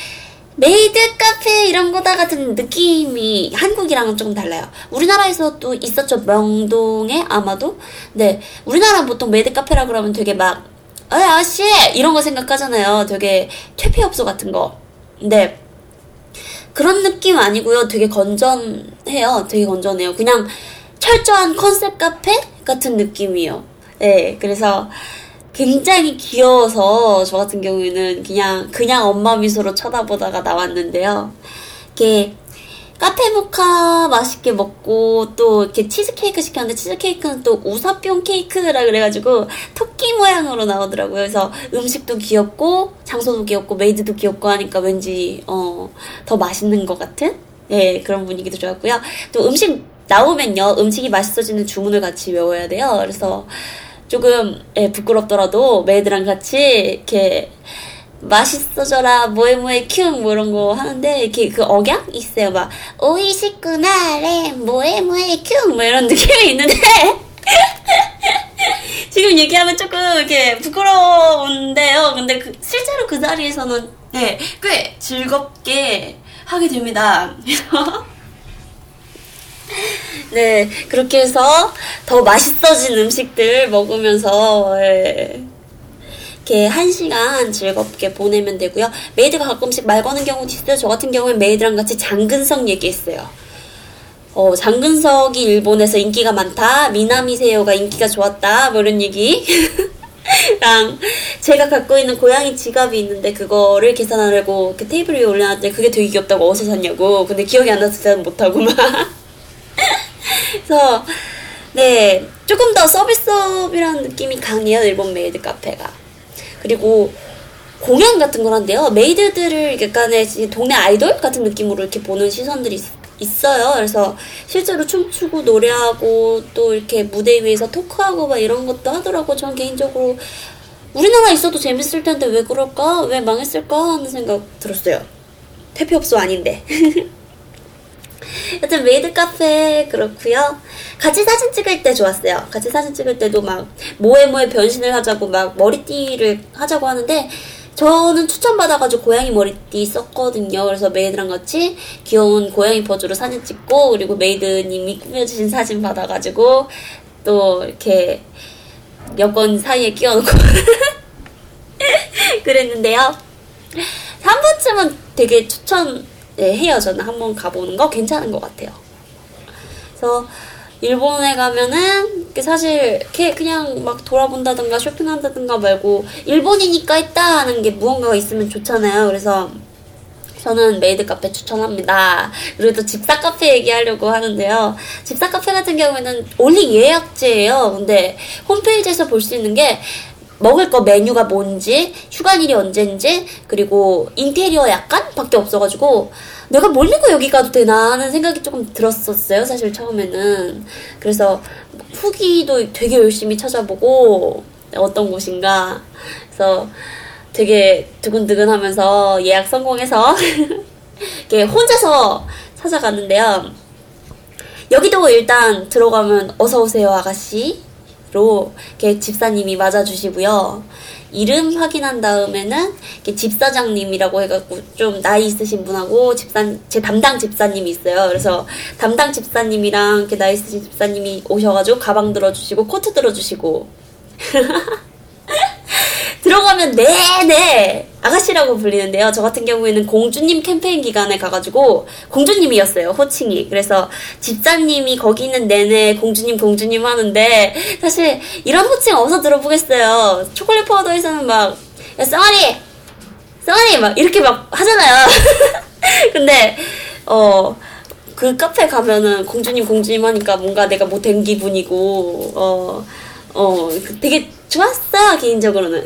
메이드 카페 이런 거다 같은 느낌이 한국이랑은 조금 달라요. 우리나라에서 또 있었죠. 명동에 아마도. 네, 우리나라는 보통 메이드 카페라 그러면 되게 막 아씨 이런 거 생각하잖아요. 되게 퇴폐업소 같은 거. 근데 그런 느낌 아니고요. 되게 건전해요. 되게 건전해요. 그냥 철저한 컨셉 카페 같은 느낌이에요. 네, 그래서 굉장히 귀여워서 저 같은 경우에는 그냥 엄마 미소로 쳐다보다가 나왔는데요. 이렇게 카페 모카 맛있게 먹고 또 이렇게 치즈케이크 시켰는데 치즈케이크는 또 우사병 케이크라 그래가지고 토끼 모양으로 나오더라고요. 그래서 음식도 귀엽고 장소도 귀엽고 메이드도 귀엽고 하니까 왠지 더 맛있는 것 같은 그런 분위기도 좋았고요. 또 음식 나오면요. 음식이 맛있어지는 주문을 같이 외워야 돼요. 그래서 조금 부끄럽더라도 메이드랑 같이 이렇게 맛있어져라 뭐에 큐 뭐 이런 거 하는데 이렇게 그 억양 있어요. 막 오이시쿠나레 뭐에 큐 뭐 이런 느낌이 있는데 지금 얘기하면 조금 이렇게 부끄러운데요. 근데 실제로 그 자리에서는 꽤 즐겁게 하게 됩니다. 그래서 네, 그렇게 해서 더 맛있어진 음식들 먹으면서 이렇게 1시간 즐겁게 보내면 되고요. 메이드가 가끔씩 말 거는 경우도 있어요. 저 같은 경우는 메이드랑 같이 장근석 얘기했어요. 장근석이 일본에서 인기가 많다. 미나미세요가 인기가 좋았다. 뭐 이런 얘기. 랑 제가 갖고 있는 고양이 지갑이 있는데 그거를 계산하려고 그 테이블 위에 올려놨더니 그게 되게 귀엽다고 어디서 샀냐고. 근데 기억이 안 나서 대답 못하고 막. 그래서 네, 조금 더 서비스업이라는 느낌이 강해요. 일본 메이드 카페가. 그리고 공연 같은 걸 한대요. 메이드들을 약간의 동네 아이돌 같은 느낌으로 이렇게 보는 시선들이 있어요. 그래서 실제로 춤추고 노래하고 또 이렇게 무대 위에서 토크하고 막 이런 것도 하더라고. 전 개인적으로 우리나라에 있어도 재밌을 텐데 왜 그럴까? 왜 망했을까? 하는 생각 들었어요. 퇴폐업소 아닌데. 여튼 메이드 카페 그렇고요. 같이 사진 찍을 때 좋았어요. 같이 사진 찍을 때도 막 뭐에 변신을 하자고 막 머리띠를 하자고 하는데 저는 추천받아가지고 고양이 머리띠 썼거든요. 그래서 메이드랑 같이 귀여운 고양이 포즈로 사진 찍고 그리고 메이드님이 꾸며주신 사진 받아가지고 또 이렇게 여권 사이에 끼워놓고 그랬는데요. 한 번쯤은 되게 추천해요. 저는 한번 가보는 거 괜찮은 것 같아요. 그래서 일본에 가면은 사실 그냥 막 돌아본다든가 쇼핑한다든가 말고 일본이니까 있다 하는 게 무언가가 있으면 좋잖아요. 그래서 저는 메이드 카페 추천합니다. 그리고 또 집사 카페 얘기하려고 하는데요. 집사 카페 같은 경우에는 올리 예약제예요. 근데 홈페이지에서 볼 수 있는 게 먹을 거 메뉴가 뭔지, 휴관일이 언젠지, 그리고 인테리어 약간 밖에 없어가지고 내가 뭘 믿고 여기 가도 되나 하는 생각이 조금 들었었어요. 사실 처음에는. 그래서 후기도 되게 열심히 찾아보고 어떤 곳인가. 그래서 되게 두근두근하면서 예약 성공해서 이렇게 혼자서 찾아갔는데요. 여기도 일단 들어가면 어서오세요 아가씨로 이렇게 집사님이 맞아주시고요. 이름 확인한 다음에는 집사장님이라고 해갖고 좀 나이 있으신 분하고 제 담당 집사님이 있어요. 그래서 담당 집사님이랑 이렇게 나이 있으신 집사님이 오셔가지고 가방 들어주시고 코트 들어주시고 들어가면 네네 아가씨라고 불리는데요. 저 같은 경우에는 공주님 캠페인 기간에 가가지고 공주님이었어요. 호칭이. 그래서 집사님이 거기 있는 내내 공주님 하는데 사실 이런 호칭 어디서 들어보겠어요. 초콜릿 파우더에서는 막 야, 쌍아리 막 이렇게 막 하잖아요. 근데 그 카페 가면은 공주님 하니까 뭔가 내가 못된 기분이고 되게 좋았어요. 개인적으로는.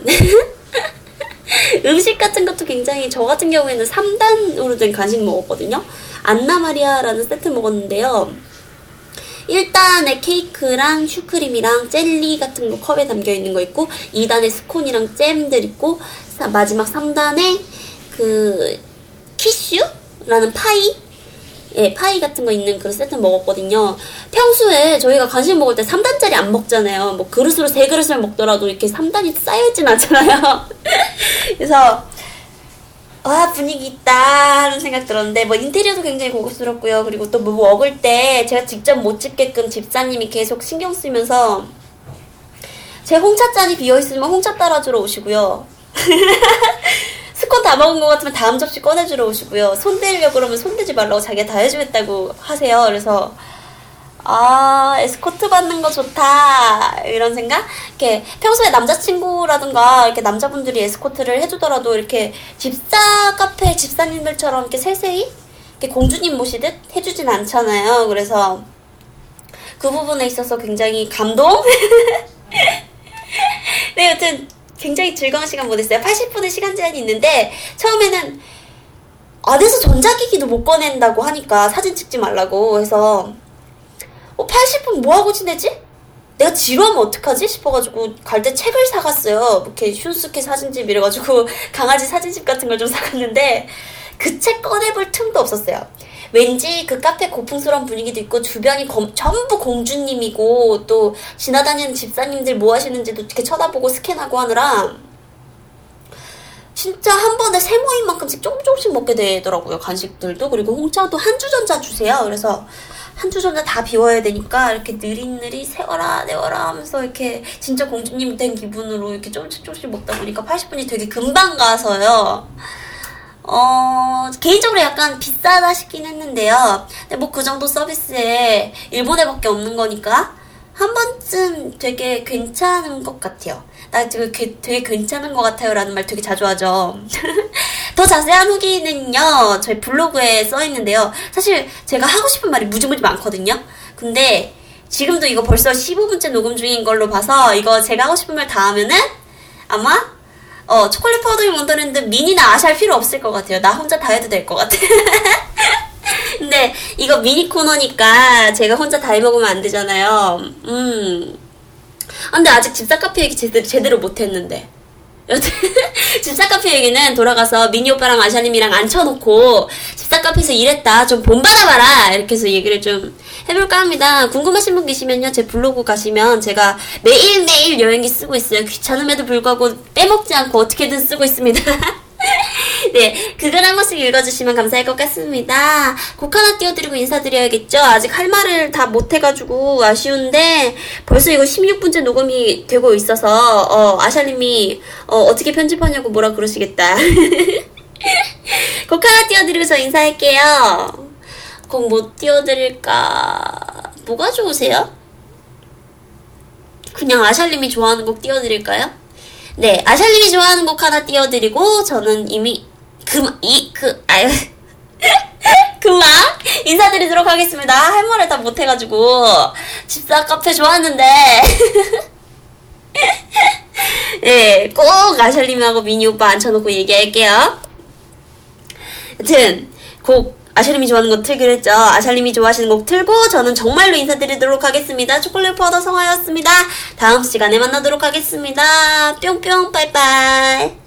음식 같은 것도 굉장히 저 같은 경우에는 3단으로 된 간식 먹었거든요. 안나마리아라는 세트 먹었는데요. 1단에 케이크랑 슈크림이랑 젤리 같은 거 컵에 담겨있는 거 있고 2단에 스콘이랑 잼들 있고 마지막 3단에 그 키슈라는 파이 파이 같은 거 있는 그런 세트 먹었거든요. 평소에 저희가 간식 먹을 때 3단짜리 안 먹잖아요. 뭐 그릇으로 3그릇을 먹더라도 이렇게 3단이 쌓여있진 않잖아요. 그래서 와 분위기 있다 하는 생각 들었는데 뭐 인테리어도 굉장히 고급스럽고요. 그리고 또 뭐 먹을 때 제가 직접 못 집게끔 집사님이 계속 신경 쓰면서 제 홍차잔이 비어있으면 홍차 따라주러 오시고요. 스콘 다 먹은 것 같으면 다음 접시 꺼내주러 오시고요. 손대려고 그러면 손대지 말라고 자기가 다 해주겠다고 하세요. 그래서 에스코트 받는 거 좋다 이런 생각? 이렇게 평소에 남자친구라든가 이렇게 남자분들이 에스코트를 해주더라도 이렇게 집사 카페 집사님들처럼 이렇게 세세히 이렇게 공주님 모시듯 해주진 않잖아요. 그래서 그 부분에 있어서 굉장히 감동? 네, 여튼 굉장히 즐거운 시간 보냈어요. 80분의 시간 제한이 있는데 처음에는 안에서 전자기기도 못 꺼낸다고 하니까 사진 찍지 말라고 해서 80분 뭐하고 지내지? 내가 지루하면 어떡하지? 싶어가지고 갈 때 책을 사갔어요. 이렇게 슌스케 사진집 이래가지고 강아지 사진집 같은 걸 좀 사갔는데 그 책 꺼내볼 틈도 없었어요. 왠지 그 카페 고풍스러운 분위기도 있고 주변이 전부 공주님이고 또 지나다니는 집사님들 뭐 하시는지도 이렇게 쳐다보고 스캔하고 하느라 진짜 한 번에 세 모임만큼씩 조금씩 먹게 되더라고요. 간식들도. 그리고 홍차도 한 주전자 주세요. 그래서 한 주전자 다 비워야 되니까 이렇게 느릿느릿 세워라 내워라 하면서 이렇게 진짜 공주님 된 기분으로 이렇게 조금씩 먹다 보니까 80분이 되게 금방 가서요. 개인적으로 약간 비싸다 싶긴 했는데요. 근데 뭐 그 정도 서비스에 일본에밖에 없는 거니까 한 번쯤 되게 괜찮은 것 같아요. 나 지금 되게 괜찮은 것 같아요 라는 말 되게 자주 하죠. 더 자세한 후기는요 저희 블로그에 써있는데요. 사실 제가 하고 싶은 말이 무지무지 많거든요. 근데 지금도 이거 벌써 15분째 녹음 중인 걸로 봐서 이거 제가 하고 싶은 말 다 하면은 아마 초콜릿 파우더링 원더랜드 미니나 아시 할 필요 없을 것 같아요. 나 혼자 다 해도 될 것 같아. 근데 이거 미니 코너니까 제가 혼자 다 해먹으면 안 되잖아요. 근데 아직 집사 카페 얘기 제대로 못했는데. 집사 카페 얘기는 돌아가서 미니 오빠랑 아샤님이랑 앉혀놓고 집사 카페에서 일했다 좀 본받아봐라 이렇게 해서 얘기를 좀 해볼까 합니다. 궁금하신 분 계시면요 제 블로그 가시면 제가 매일매일 여행기 쓰고 있어요. 귀찮음에도 불구하고 빼먹지 않고 어떻게든 쓰고 있습니다. 네, 그걸 한 번씩 읽어주시면 감사할 것 같습니다. 곡 하나 띄워드리고 인사드려야겠죠? 아직 할 말을 다 못해가지고 아쉬운데 벌써 이거 16분째 녹음이 되고 있어서 아샤님이 어떻게 편집하냐고 뭐라 그러시겠다. 곡 하나 띄워드리고 저 인사할게요. 곡 뭐 띄워드릴까? 뭐가 좋으세요? 그냥 아샤님이 좋아하는 곡 띄워드릴까요? 네, 아샤님이 좋아하는 곡 하나 띄워드리고 저는 이미 그만 인사드리도록 하겠습니다. 할 말을 다 못해가지고 집사 카페 좋았는데 네, 꼭 아샤님하고 미니 오빠 앉혀놓고 얘기할게요. 여튼 곡 아샤님이 좋아하는 곡 틀기로 했죠. 아샤님이 좋아하시는 곡 틀고 저는 정말로 인사드리도록 하겠습니다. 초콜릿 파우더 성화였습니다. 다음 시간에 만나도록 하겠습니다. 뿅뿅 빠이빠이.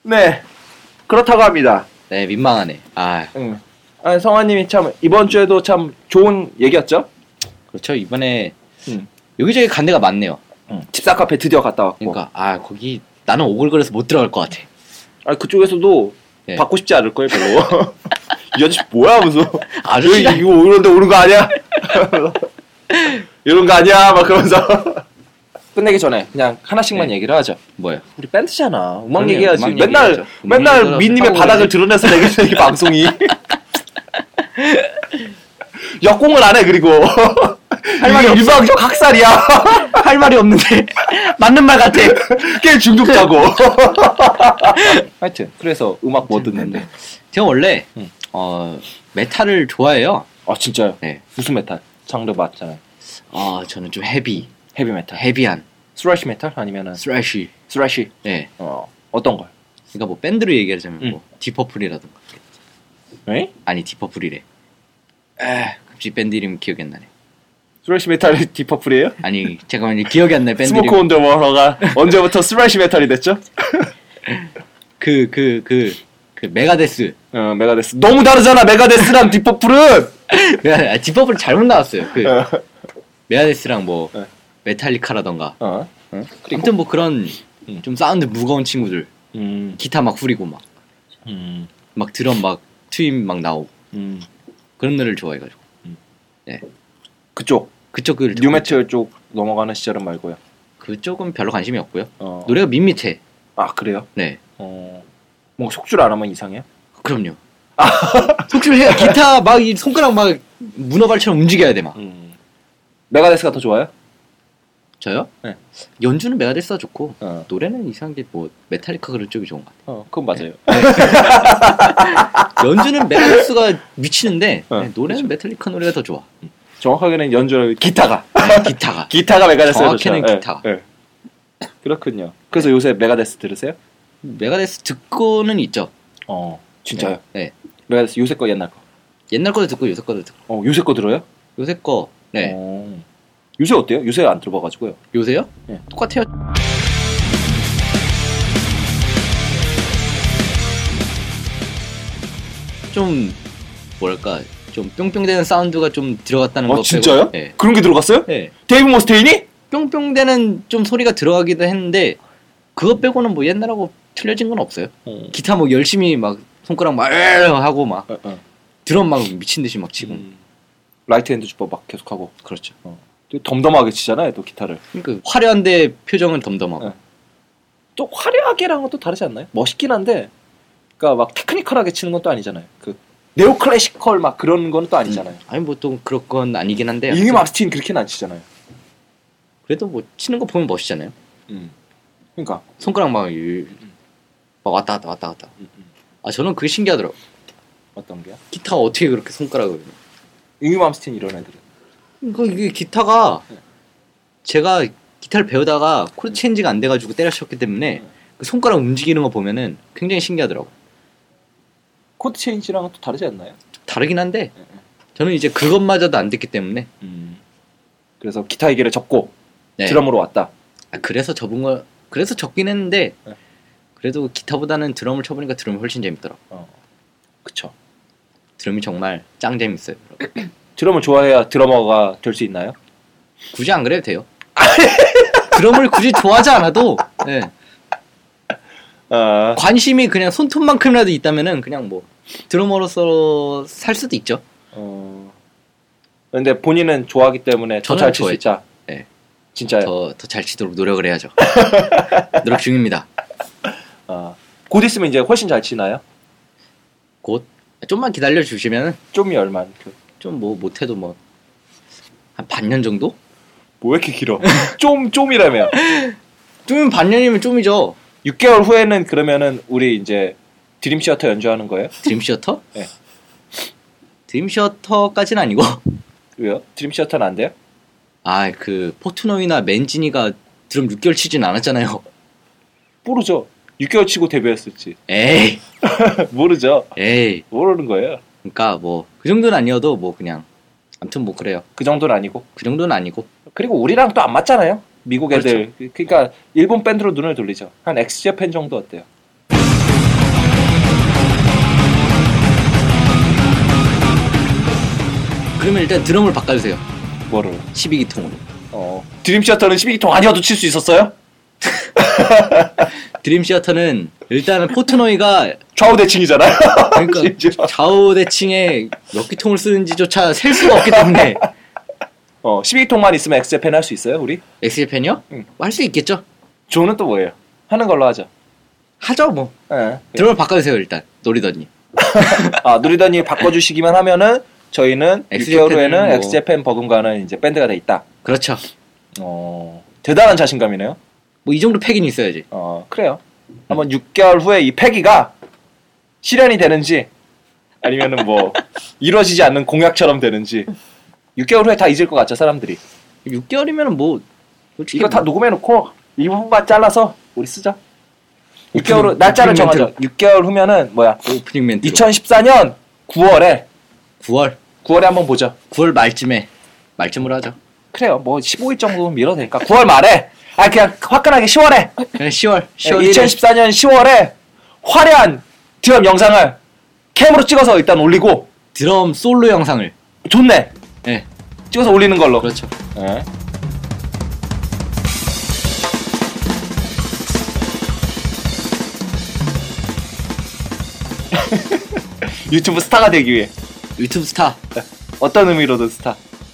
네. 그렇다고 합니다. 네, 민망하네. 아니, 성화님이 참 이번 주에도 참 좋은 얘기였죠? 그렇죠. 이번에 여기저기 간 데가 많네요. 집사 카페 드디어 갔다 왔고. 그러니까 거기 나는 오글거려서 못 들어갈 것 같아. 그쪽에서도 네. 받고 싶지 않을 거예요, 별로. 이 아저씨 뭐야 하면서 아저씨가 이거 이런데 오는 거 아니야? 이런 거 아니야? 막 그러면서 끝내기 전에 그냥 하나씩만 얘기를 하죠. 뭐요? 우리 밴드잖아. 음악 그럼요, 얘기해야지. 음악 맨날 얘기하죠. 맨날 민님의 바닥을 드러내서 내기는 이 방송이. 역공을 안 해. 그리고 할 말이 없어. 일방적 학살이야. 할 말이 없는데 맞는 말 같아. 게임 중독자고. 하여튼 그래서 음악 뭐 듣는데? 제가 원래 메탈을 좋아해요. 아 진짜요? 네. 무슨 메탈? 장르 맞잖아요. 저는 좀 헤비 메탈. 헤비한 스래시 메탈 아니면은 스래시. 네. 어떤 걸? 그러니까 뭐 밴드로 얘기하자면 뭐 디퍼플이라든가. 네? 아니 디퍼플이래. 갑자기 밴드 이름 기억이 안 나네. 스래시 메탈이 디퍼플이에요? 아니 잠깐만요. 기억이 안 나요. 밴드 스모크 온 더 워터가 언제부터 스래시 메탈이 됐죠? 그 메가데스. 메가데스. 너무 다르잖아. 메가데스랑 디퍼플은. 디퍼플 잘못 나왔어요. 메가데스랑 뭐 메탈리카라던가. 아무튼 뭐 그런 좀 사운드 무거운 친구들. 기타 막 후리고 막 드럼 막 트윈 막 나오고. 그런 노래를 좋아해가지고. 네. 그쪽 뉴메탈 쪽 넘어가는 시절은 말고요. 그쪽은 별로 관심이 없고요. 노래가 밋밋해. 아 그래요? 네. 뭐 속줄 안 하면 이상해요? 그럼요. 속줄해야 기타 막 이 손가락 막 문어발처럼 움직여야 돼 막. 메가데스가 더 좋아요? 저요? 네. 연주는 메가데스가 좋고 노래는 이상하게 뭐 메탈리카 그런 쪽이 좋은 것 같아요. 그건 맞아요. 네. 연주는 메가데스가 미치는데 노래는 그렇죠. 메탈리카 노래가 더 좋아. 정확하게는 연주 기타가 기타가 메가데스가 좋죠. 정확히는 기타가. 네. 그렇군요. 그래서 요새 메가데스 들으세요? 메가데스 듣고는 있죠. 진짜요? 네. 메가데스 요새 거 옛날 거? 옛날 거도 듣고 요새 거도 듣고. 요새 거 들어요? 요새 거. 네. 요새 어때요? 요새 안 들어봐가지고요. 요새요? 네. 똑같아요. 좀 뭐랄까 좀 뿅뿅대는 사운드가 좀 들어갔다는 거. 진짜요? 네. 그런 게 들어갔어요? 네. 데이브 머스테인이? 뿅뿅대는 좀 소리가 들어가기도 했는데 그거 빼고는 뭐 옛날하고 틀려진 건 없어요. 기타 뭐 열심히 막 손가락 막 하고 막 드럼 막 미친 듯이 막 치고. 라이트 핸드 주법 막 계속하고. 그렇죠. 덤덤하게 치잖아요, 또 기타를. 그러니까 화려한데 표정은 덤덤하고. 또 화려하게랑은 또 다르지 않나요? 멋있긴 한데, 그러니까 막 테크니컬하게 치는 건 또 아니잖아요. 네오 클래시컬 막 그런 건 또 아니잖아요. 아니 뭐 또 그런 건 아니긴 한데. 이미 마스틴 그렇게는 안 치잖아요. 그래도 뭐 치는 거 보면 멋있잖아요. 그러니까 손가락 막 왔다 갔다. 저는 그게 신기하더라고. 어떤 게요? 기타가 어떻게 그렇게 손가락을? 이미 마스틴 이런 애들은. 이게 기타가 제가 기타를 배우다가 코드 체인지가 안 돼가지고 때려쳤기 때문에 그 손가락 움직이는 거 보면은 굉장히 신기하더라고. 코드 체인지랑은 또 다르지 않나요? 다르긴 한데 저는 이제 그것마저도 안 됐기 때문에 그래서 기타 얘기를 접고 네. 드럼으로 왔다. 그래서 접긴 했는데 그래도 기타보다는 드럼을 쳐보니까 드럼이 훨씬 재밌더라고. 그쵸. 드럼이 정말 짱 재밌어요. 드럼을 좋아해야 드러머가 될 수 있나요? 굳이 안 그래도 돼요. 드럼을 굳이 좋아하지 않아도 네. 관심이 그냥 손톱만큼이라도 있다면은 그냥 뭐 드러머로서 살 수도 있죠. 근데 본인은 좋아하기 때문에 더 잘 칠 수 있다. 네. 진짜요? 더 잘 치도록 노력을 해야죠. 노력 중입니다. 곧 있으면 이제 훨씬 잘 치나요? 곧 좀만 기다려 주시면. 좀이 얼마? 좀 뭐 못해도 뭐 한 반년 정도? 뭐 왜 이렇게 길어? 좀이라며. 좀이면 반년이면 좀이죠. 6개월 후에는 그러면은 우리 이제 드림시어터 연주하는 거예요? 드림시어터? 네. 드림시어터까지는 아니고. 왜요? 드림시어터는 안 돼요? 그 포트노이나 맨지니가 드럼 6개월 치진 않았잖아요. 모르죠. 6개월 치고 데뷔했었지. 에이. 모르죠. 에이. 모르는 거예요. 그러니까 뭐 그 정도는 아니어도 뭐 그냥 아무튼 뭐 그래요. 그 정도는 아니고. 그 정도는 아니고. 그리고 우리랑 또 안 맞잖아요. 미국 애들. 그렇죠. 그러니까 일본 밴드로 눈을 돌리죠. 한 엑스제팬 정도 어때요? 그러면 일단 드럼을 바꿔주세요. 뭐를? 12기통으로. 드림시어터는 12기통 아니어도 칠 수 있었어요? 드림시어터는 일단은 포트노이가 좌우대칭이잖아요. 그러니까 좌우대칭에 몇 기통을 쓰는지조차 셀 수가 없기 때문에 12기통만 있으면 엑스제팬 할 수 있어요 우리? 엑스제팬이요? 할 수 있겠죠. 조는 또 뭐예요? 하는 걸로 하죠. 하죠 뭐. 네. 드럼을 바꿔주세요 일단 노리더니. 노리더니 바꿔주시기만 하면은 저희는 6개월 후에는 엑스제팬 버금가는 이제 밴드가 돼 있다. 그렇죠. 대단한 자신감이네요. 뭐 이 정도 패기는 있어야지. 그래요. 한번 6개월 후에 이 패기가 실현이 되는지 아니면은 뭐 이루어지지 않는 공약처럼 되는지 6개월 후에 다 잊을 것 같죠 사람들이. 6개월이면은 뭐 이거 다 녹음해놓고 이 부분만 잘라서 우리 쓰자. 6개월 후 날짜를 정하자. 6개월 후면은 뭐야? 오프닝 멘트. 2014년 9월에 9월에 한번 보죠. 9월 말쯤으로 하죠. 그래요. 뭐 15일 정도는 밀어도 되니까 9월 말에 그냥 화끈하게 10월에 그냥 10월 2014년 10월에 화려한 드럼 영상을 캠으로 찍어서 일단 올리고 드럼 솔로 영상을 좋네. 네. 찍어서 올리는 걸로. 그렇죠. 네. 유튜브 스타가 되기 위해. 유튜브 스타. 어떤 의미로든 스타.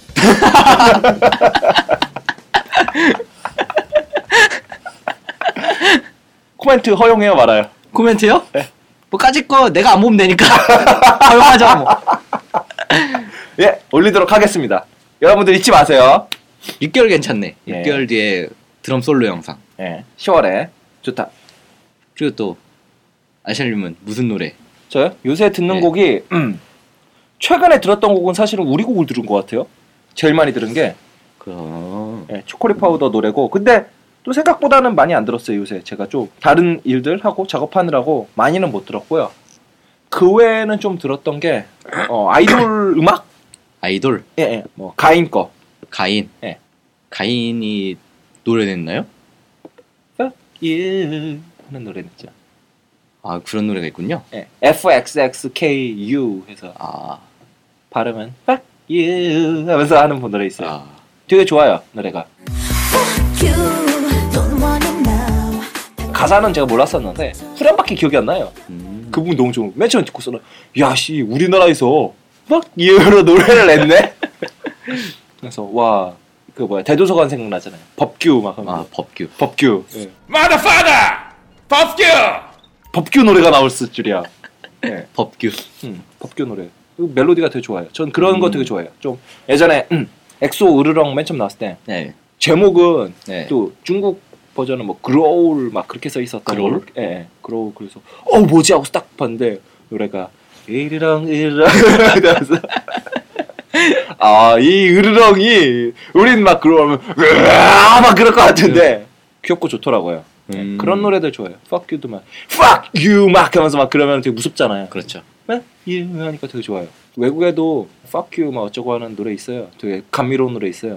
코멘트 허용해요 말아요? 코멘트요? 네. 뭐 까짓 거 내가 안 보면 되니까 허용하죠 뭐. 예, 올리도록 하겠습니다. 여러분들 잊지 마세요. 6개월 괜찮네. 예. 6개월 뒤에 드럼 솔로 영상. 예, 10월에 좋다. 그리고 또 아샬님은 무슨 노래? 저요? 요새 듣는 곡이 최근에 들었던 곡은 사실은 우리 곡을 들은 것 같아요. 제일 많이 들은 게 초콜릿 파우더 노래고, 근데 또 생각보다는 많이 안 들었어요. 요새 제가 좀 다른 일들 하고 작업하느라고 많이는 못 들었고요. 그 외에는 좀 들었던 게 아이돌 음악? 아이돌? 예, 뭐 가인 거. 가인. 예. 가인이 노래 냈나요? Fuck you 하는 노래 냈죠. 아, 그런 노래가 있군요. 예. FXXKU 해서 발음은 Fuck you 하면서 하는 노래 있어요. 되게 좋아요, 노래가. 가사는 제가 몰랐었는데 후렴밖에 기억이 안 나요. 그 부분 너무 좋은. 맨 처음 듣고서는 야씨 우리나라에서 막 이어로 노래를 냈네. 그래서 와 그 뭐야 대도서관 생각나잖아요. 법규 막 하면. 법규. 예. Motherfather! 법규! 법규 노래가 나왔을 줄이야. 예. 법규. 법규 노래. 멜로디가 되게 좋아요. 전 그런 거 되게 좋아해요. 좀 예전에 엑소 으르렁 맨 처음 나왔을 때 제목은 또 중국 버전은 뭐 그로울 막 그렇게 써 있었던 그로울? 예, 그로울. 그래서 뭐지 하고 딱 봤는데 노래가 으르렁 이러면서 이 으르렁이 우린 막 그러면 막 그럴 것 같은데 귀엽고 좋더라고요. 그런 노래들 좋아해요. Fuck you도 막 Fuck you 막 하면서 막 그러면 되게 무섭잖아요. 그렇죠. you 하니까 되게 좋아요. 외국에도 Fuck you 막 어쩌고 하는 노래 있어요. 되게 감미로운 노래 있어요.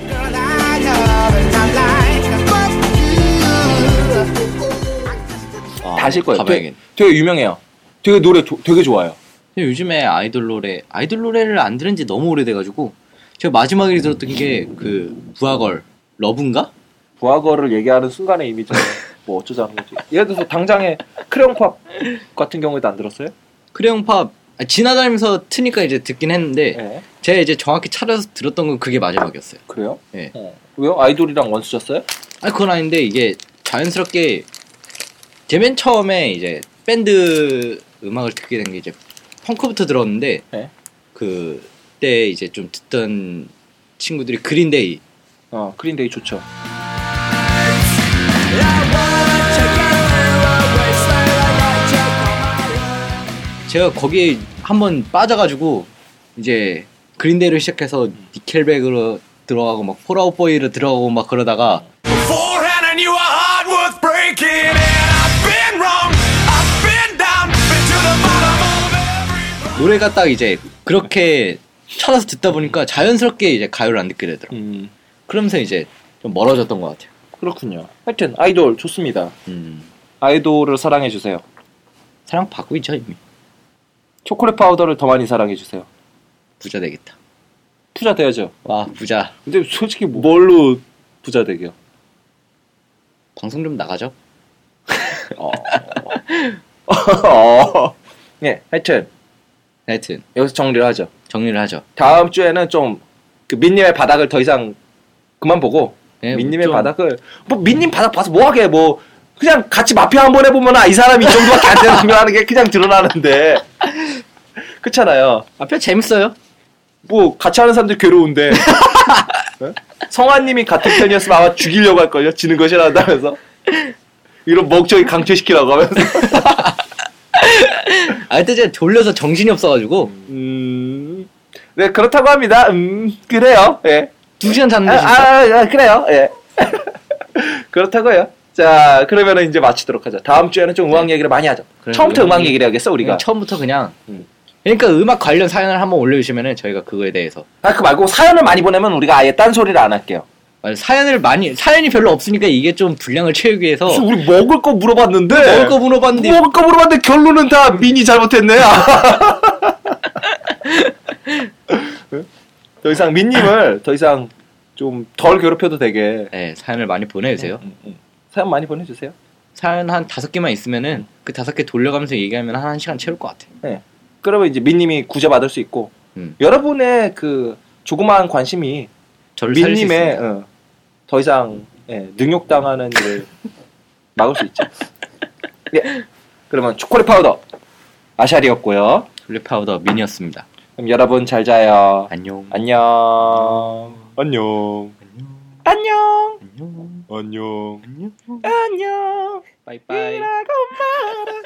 다실 거예요. 되게 유명해요. 되게 노래 되게 좋아요. 요즘에 아이돌 노래를 안 들은 지 너무 오래돼가지고 제가 마지막에 들었던 게 그 부하걸 러브인가? 부하걸을 얘기하는 순간에 이미 뭐 어쩌자는 거지. 예를 들어서 당장에 크레용팝 같은 경우에도 안 들었어요? 크레용팝 지나다니면서 트니까 이제 듣긴 했는데 제가 이제 정확히 찾아서 들었던 건 그게 마지막이었어요. 그래요? 네. 왜요? 아이돌이랑 원수셨어요? 그건 아닌데 이게 자연스럽게 제 맨 처음에 이제 밴드 음악을 듣게 된 게 이제 펑크부터 들었는데 그때 이제 좀 듣던 친구들이 그린데이. 그린데이 좋죠. 제가 거기에 한번 빠져가지고 이제 그린데이를 시작해서 니켈백으로 들어가고 막 폴아웃보이로 들어가고 막 그러다가 노래가 딱 이제 그렇게 찾아서 듣다 보니까 자연스럽게 이제 가요를 안 듣게 되더라고요. 그러면서 이제 좀 멀어졌던 것 같아요. 그렇군요. 하여튼 아이돌 좋습니다. 아이돌을 사랑해주세요. 사랑받고 있죠 이미. 초콜릿 파우더를 더 많이 사랑해주세요. 부자 되겠다. 부자 돼야죠. 와 부자. 근데 솔직히 뭘로 부자 되게요? 방송 좀 나가죠. 예, 하여튼 여기서 정리를 하죠. 다음 주에는 좀 그 민님의 바닥을 더 이상 그만 보고 민님의 바닥을 뭐 민님 바닥 봐서 뭐하게 뭐 그냥 같이 마피아 한번 해보면 이 사람이 이 정도밖에 안 되는 거 하는 게 그냥 드러나는데 그렇잖아요. 마피아 재밌어요. 뭐 같이 하는 사람들 괴로운데 성환님이 같은 편이었으면 아마 죽이려고 할걸요. 지는 것이라 한다면서 이런 멍청이 강퇴시키라고 하면서 하여튼 제가 졸려서 정신이 없어가지고 네 그렇다고 합니다. 그래요. 예. 2시간 잤는데 진짜. 그래요. 예. 그렇다고요. 자 그러면은 이제 마치도록 하죠. 다음 주에는 좀 음악 얘기를 많이 하죠. 처음부터 음악 얘기를 해야겠어 우리가. 처음부터 그냥 그러니까 음악 관련 사연을 한번 올려주시면은 저희가 그거에 대해서 그 말고 사연을 많이 보내면 우리가 아예 딴 소리를 안 할게요. 사연이 별로 없으니까 이게 좀 분량을 채우기 위해서 우리 먹을 거 물어봤는데 먹을 거 물어봤는데 결론은 다 민이 잘못했네. 더 이상 민님을 더 이상 좀 덜 괴롭혀도 되게 사연을 많이 보내주세요. 사연 많이 보내주세요. 사연 한 5개만 있으면은 그 5개 돌려가면서 얘기하면 한 1시간 채울 것 같아요. 네. 그러면 이제 민님이 구제받을 수 있고 여러분의 그 조그마한 관심이 민님의 더 이상 능욕당하는 일을 막을 수 있죠. 예. 그러면 초콜릿 파우더 아샬이었고요. 초콜릿 파우더 민이었습니다. 그럼 여러분 잘 자요. 안녕. 안녕. 안녕. 안녕. 안녕. 안녕. 빠이빠이.